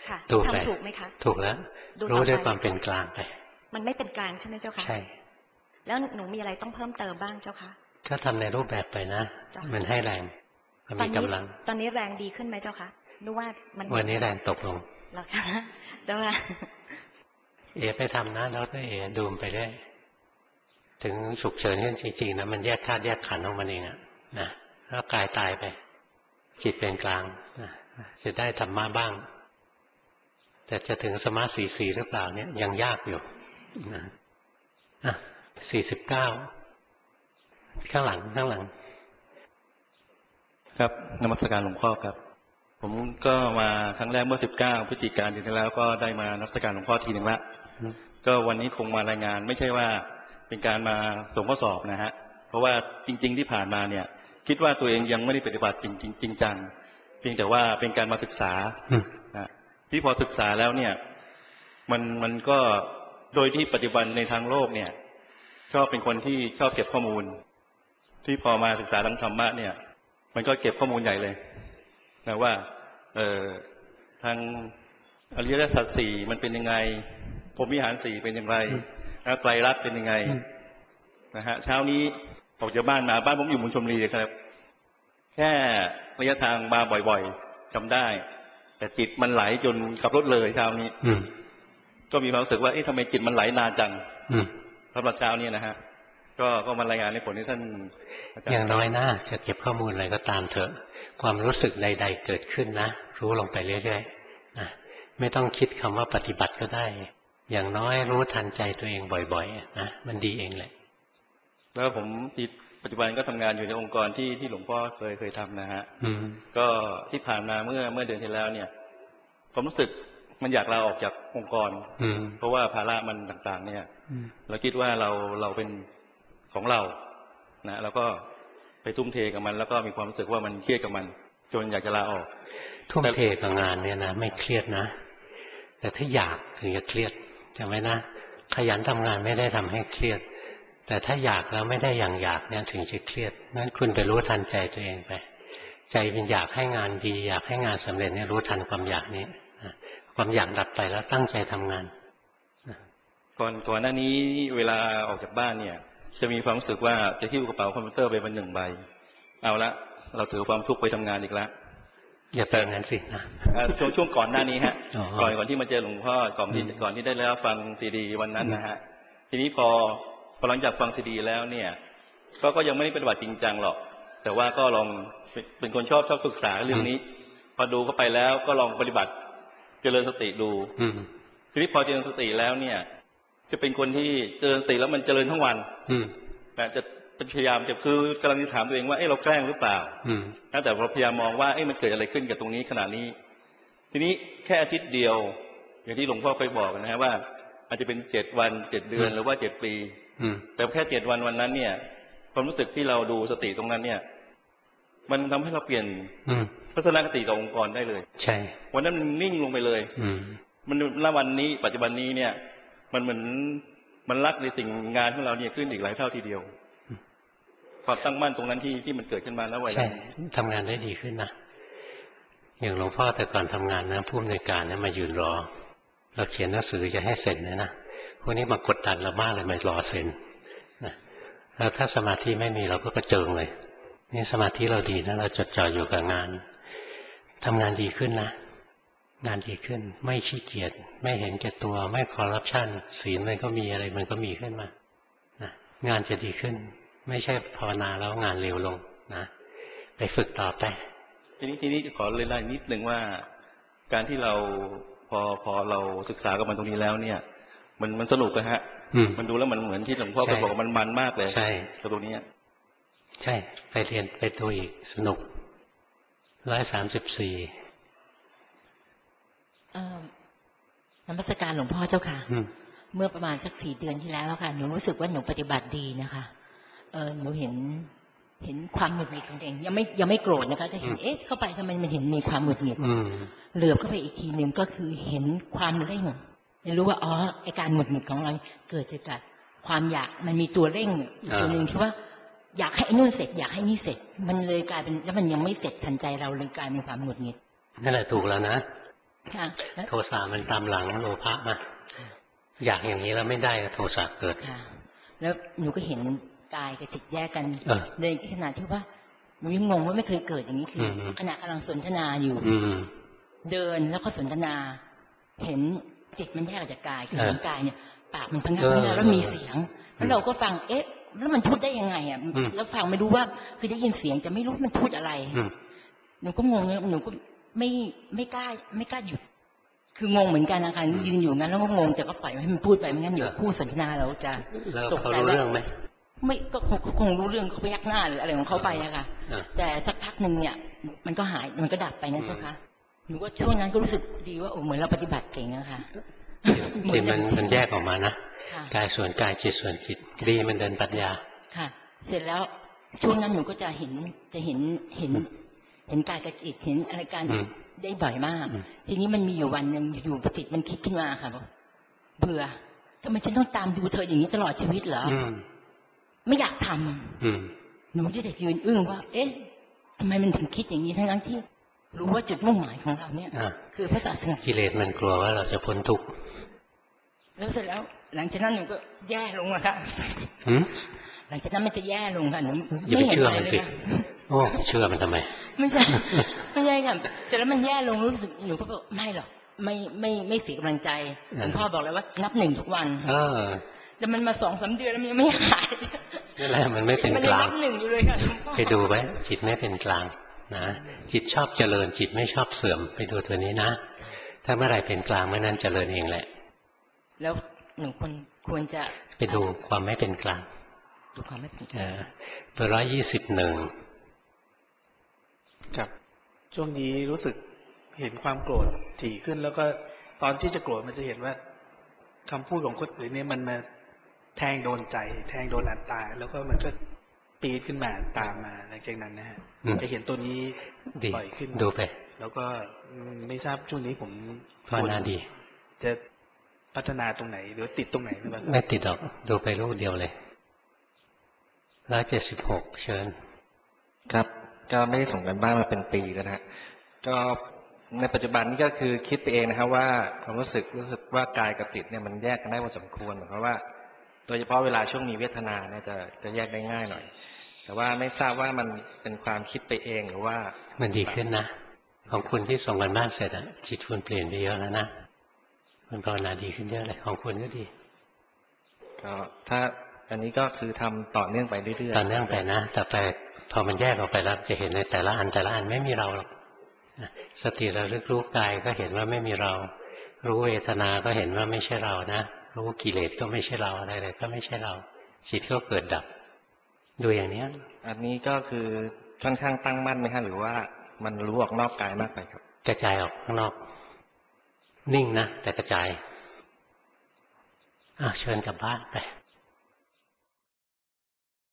ค่ะถูกไหมทำถูกไหมคะถูกแล้วรู้ด้วยความเป็นกลางไปมันไม่เป็นกลางใช่ไหมเจ้าค่ะใช่แล้วหนูมีอะไรต้องเพิ่มเติมบ้างเจ้าคะก็ทำในรูปแบบไปนะมันให้แรงมันมีกำลังตอนนี้แรงดีขึ้นไหมเจ้าคะนึกว่ามันวันนี้แรงตกลงแล้วค่ะเจ้าค่ะไปทำนะแล้วก็ดูมไปได้ถึงฉุกเฉินขึ้นจริงๆนะมันแยกธาตุแยกขันธ์ของมันเองอะนะร่างกายตายไปจิตเป็นกลางนะจะได้ธรรมะบ้างแต่จะถึงสมาธิสี่หรือเปล่าเนี่ยยังยากอยู่นะ49ข้างหลังครับนมัสการหลวงพ่อครับผมก็มาครั้งแรกเมื่อ19พฤศจิกายนเดือนที่แล้วก็ได้มานมัสการหลวงพ่อทีหนึ่งละก็วันนี้คงมารายงานไม่ใช่ว่าเป็นการมาส่งข้อสอบนะฮะเพราะว่าจริงๆที่ผ่านมาเนี่ยคิดว่าตัวเองยังไม่ได้ปฏิบัติจริงจังเพียงแต่ว่าเป็นการมาศึกษาที่พอศึกษาแล้วเนี่ยมันก็โดยที่ปัจจุบันในทางโลกเนี่ยชอบเป็นคนที่ชอบเก็บข้อมูลที่พอมาศึกษาทางธรรมะเนี่ยมันก็เก็บข้อมูลใหญ่เลยนะว่าทางอริยสัจสี่มันเป็นยังไงพรหมวิหารสี่เป็นอย่างไรไตรลักษณ์เป็นยังไงนะฮะเช้านี้ออกจากบ้านมาบ้านผมอยู่มุนชมรีครับแค่ระยะทางมาบ่อยๆจำได้แต่จิตมันไหลจนขับรถเลยเช้านี้ก็มีความรู้สึกว่าทำไมจิตมันไหลนานจังสำหรับเช้านี้นะฮะก็มารายงานในผลที่ท่านอย่างน้อยนะจะเก็บข้อมูลอะไรก็ตามเถอะความรู้สึกใดๆเกิดขึ้นนะรู้ลงไปเรื่อยๆนะไม่ต้องคิดคำว่าปฏิบัติก็ได้อย่างน้อยรู้ทันใจตัวเองบ่อยๆนะมันดีเองแหละแล้วผมปัจจุบันก็ทำงานอยู่ในองค์กรที่หลวงพ่อเคยทำนะฮะก็ที่ผ่านมาเมื่อเดือนที่แล้วเนี่ยผมรู้สึกมันอยากลาออกจากองค์กรเพราะว่าภาระมันต่างๆเนี่ยเราคิดว่าเราเป็นของเรานะแล้วก็ไปทุ่มเทกับมันแล้วก็มีความรู้สึกว่ามันเครียดกับมันจนอยากจะลาออกทุ่มเทกับงานเนี่ยนะไม่เครียดนะแต่ถ้าอยากถึงจะเครียดจำไว้นะขยันทำงานไม่ได้ทำให้เครียดแต่ถ้าอยากแล้วไม่ได้อย่างอยากเนี่ยถึงจะเครียดนั้นคุณไปรู้ทันใจตัวเองไปใจเป็นอยากให้งานดีอยากให้งานสำเร็จเนี่ยรู้ทันความอยากนี้ความอยากดับไปแล้วตั้งใจทำงานก่อนหน้านี้เวลาออกจากบ้านเนี่ยจะมีความรู้สึกว่าจะหิ้วกระเป๋าคอมพิวเตอร์ไปเป็น1 ใบเอาละเราถือความทุกข์ไปทำงานอีกแล้วอย่าเป็นงั้นสินะช่วงก่อนหน้านี้ฮะก่อนที่มาเจอหลวงพ่อก่อนที่ได้รับฟังซีดีวันนั้นนะฮะทีนี้พอหลังจากฟังซีดีแล้วเนี่ยก็ยังไม่ได้ปฏิบัติจริงจังหรอกแต่ว่าก็ลองเป็นคนชอบศึกษาเรื่องนี้พอดูเข้าไปแล้วก็ลองปฏิบัติเจริญสติดูทีนี้พอเจริญสติแล้วเนี่ยจะเป็นคนที่เจริญสติแล้วมันเจริญทั้งวันแต่จะพยายามคือกำลังจะถามตัวเองว่าเราแกล้งหรือเปล่าแต่เราพยายามมองว่ามันเกิดอะไรขึ้นกับตรงนี้ขนาดนี้ทีนี้แค่อาทิตย์เดียวอย่างที่หลวงพ่อเคยบอกนะฮะว่าอาจจะเป็น7 วัน7 เดือนหรือว่า7 ปีแต่แค่7 วันวันนั้นเนี่ยความรู้สึกที่เราดูสติตรงนั้นเนี่ยมันทำให้เราเปลี่ยนทัศนคติต่อองค์กรได้เลยใช่วันนั้นมันนิ่งลงไปเลยมันณวันนี้ปัจจุบันนี้เนี่ยมันเหมือนมันรักในสิ่งงานของเราเนี่ยขึ้นอีกหลายเท่าทีเดียวความตั้งมั่นตรงนั้นที่มันเกิดขึ้นมาแล้ววันนั้นทำงานได้ดีขึ้นนะอย่างหลวงพ่อแต่ก่อนทำงานนะผู้อำนวยการเนี่ยมายืนรอเราเขียนหนังสือจะให้เซ็นนะพวกนี้มากดดันเรามากเลยมารอเซ็นนะแล้วถ้าสมาธิไม่มีเราก็กระเจิงเลยนี่สมาธิเราดีนะเราจดจ่ออยู่กับงานทำงานดีขึ้นนะงานดีขึ้นไม่ขี้เกียจไม่เห็นแก่ตัวไม่คอร์รัปชันศีลมันก็มีอะไรมันก็มีขึ้นมานะงานจะดีขึ้นไม่ใช่ภาวนาแล้วงานเร็วลงนะไปฝึกต่อไปทีนี้ขอเลยไล่นิดนึงว่าการที่เราพอเราศึกษากับมันตรงนี้แล้วเนี่ยมันสนุกนะฮะมันดูแล้วมันเหมือนที่หลวงพ่อเคยบอกว่ามันมากเลยใช่ตรงนี้ใช่ไปเรียนไปตัวอีกสนุก134 นมัสการหลวงพ่อเจ้าค่ะเมื่อประมาณสัก4 เดือนที่แล้วค่ะหนูรู้สึกว่าหนูปฏิบัติดีนะคะหนูเห็นความหงุดหงิดของตัวเองยังไม่โกรธนะคะจะเห็นเข้าไปทำไมมันเห็นมีความหงุดหงิดเหลือบเข้าไปอีกทีหนึ่งก็คือเห็นความเร่งรู้ว่าไอการหงุดหงิดของเราเกิดจากความอยากมันมีตัวเร่งตัวหนึ่งที่ว่าอยากให้นู่นเสร็จอยากให้นี่เสร็จมันเลยกลายเป็นแล้วมันยังไม่เสร็จทันใจเราเลยกลายเป็นความหงุดหงิดนั่นแหละถูกแล้วนะโทสะมันตามหลังโลภะมาอยากอย่างนี้แล้วไม่ได้โทสะเกิดแล้วหนูก็เห็นกายกับจิตแยกกันในขณะที่ว่าหนูยังงงว่าไม่เคยเกิดอย่างนี้คือขณะกำลังสนทนาอยู่เดินแล้วก็สนทนาเห็นจิตมันแยกออกจากกายคือเห็นกายเนี่ยปากมันพงักแล้วมีเสียงแล้วเราก็ฟังแล้วมันพูดได้ยังไงอ่ะแล้วฟังไม่รู้ว่าคือได้ยินเสียงจะไม่รู้มันพูดอะไรหนูก็งงหนูก็ไม่กล้าหยุดคืองงเหมือนกันนะคะยืนอยู่งั้นแล้วก็งงแต่ก็ปล่อยให้มันพูดไปไม่งั้นเดี๋ยวพูดสนทนาเราจะตกใจว่าไม่ก็คงรู้เรื่องเขาพยักหน้าหรืออะไรของเขาไปนะคะแต่สักพักหนึ่งเนี่ยมันก็หายมันก็ดับไปนะเจ้าค่ะหนูว่าช่วงนั้นก็รู้สึกดีว่าเหมือนเราปฏิบัติเก่งนะคะจิตมันแยกออกมานะกายส่วนกายจิตส่วนจิตดีมันเดินปัญญาค่ะเสร็จแล้วช่วงนั้นหนูก็จะเห็นกายกับจิตเห็นอะไรการได้บ่อยมากทีนี้มันมีอยู่วันหนึ่งอยู่จิตมันคิดขึ้นมาค่ะบอกเบื่อทำไมฉันต้องตามดูเธออย่างนี้ตลอดชีวิตเหรอไม่อยากทำหนูจะได้ยืนอึ้งว่าทำไมมันถึงคิดอย่างนี้ทั้งที่รู้ว่าจุดมุ่งหมายของเราเนี่ยคือพระศาสนากิเลสมันกลัวว่าเราจะพ้นทุกข์แล้วเสร็จแล้วหลังจากนั้นหนูก็แย่ลงอะค่ะหลังจากนั้นมันจะแย่ลงค่ะหนูอย่าไปเชื่อมันสิโอ้เชื่อมันทำไมไม่ใช่ค่ะเสร็จแล้วมันแย่ลงรู้สึกหนูก็บอกไม่หรอกไม่เสียกำลังใจหลวงพ่อบอกเลยว่านับ1ทุกวันแต่มันมา 2-3 เดือนแล้วมันยังไม่หายนั่นแหละมันไม่เป็นกลางนับ1อยู่เลยค่ะไปดูไว้จิตไม่เป็นกลางนะจิตชอบเจริญจิตไม่ชอบเสื่อมไปดูตัวนี้นะถ้าเมื่อไหร่เป็นกลางเมื่อนั้นเจริญเองแหละแล้วหนูควรจะไปดูความไม่เป็นกลางดูความไม่เป็นกลางเบอร์121 ครับช่วงนี้รู้สึกเห็นความโกรธถี่ขึ้นแล้วก็ตอนที่จะโกรธมันจะเห็นว่าคำพูดของคนอื่นเนี่ยมันมาแทงโดนใจแทงโดนอัตตาแล้วก็มันก็ปีดขึ้นมาตามมาหลังจากนั้นนะฮะจะเห็นตัวนี้บ่อยขึ้นดูไปแล้วก็ไม่ทราบช่วงนี้ผมภาวนาดีจะพัฒนาตรงไหนหรือติดตรงไหนไม่ติดหรอกดูไปรูปเดียวเลย176เชิญครับก็ไม่ได้ส่งกันบ้านมาเป็นปีแล้วนะก็ในปัจจุบันนี้ก็คือคิดไปเองนะครับว่าความรู้สึกว่ากายกับจิตเนี่ยมันแยกกันได้พอสมควรเพราะว่าโดยเฉพาะเวลาช่วงมีเวทนาเนี่ยจะแยกได้ง่ายหน่อยแต่ว่าไม่ทราบว่ามันเป็นความคิดไปเองหรือว่ามันดีขึ้นนะของคุณที่ส่งกันบ้านเสร็จอะจิตคุณเปลี่ยนไปเยอะแล้วนะมันภาวนาดีขึ้นเยอะเลยของคุณก็ดีก็ถ้าอันนี้ก็คือทำต่อเนื่องไปเรื่อยๆต่อเนื่องไปนะแต่ไปพอมันแยกออกไปแล้วจะเห็นในแต่ละอันไม่มีเราหรอกสติระลึกรู้กายก็เห็นว่าไม่มีเรารู้เวทนาก็เห็นว่าไม่ใช่เรานะรู้กิเลสก็ไม่ใช่เราอะไรๆก็ไม่ใช่เราจิตก็เกิดดับดูอย่างนี้อันนี้ก็คือค่อนข้างตั้งมั่นไหมฮะหรือว่ามันรู้ออกนอกกายมากไปครับกระจายออกข้างนอกนิ่งนะแต่กระจายเชิญกลับบ้านไป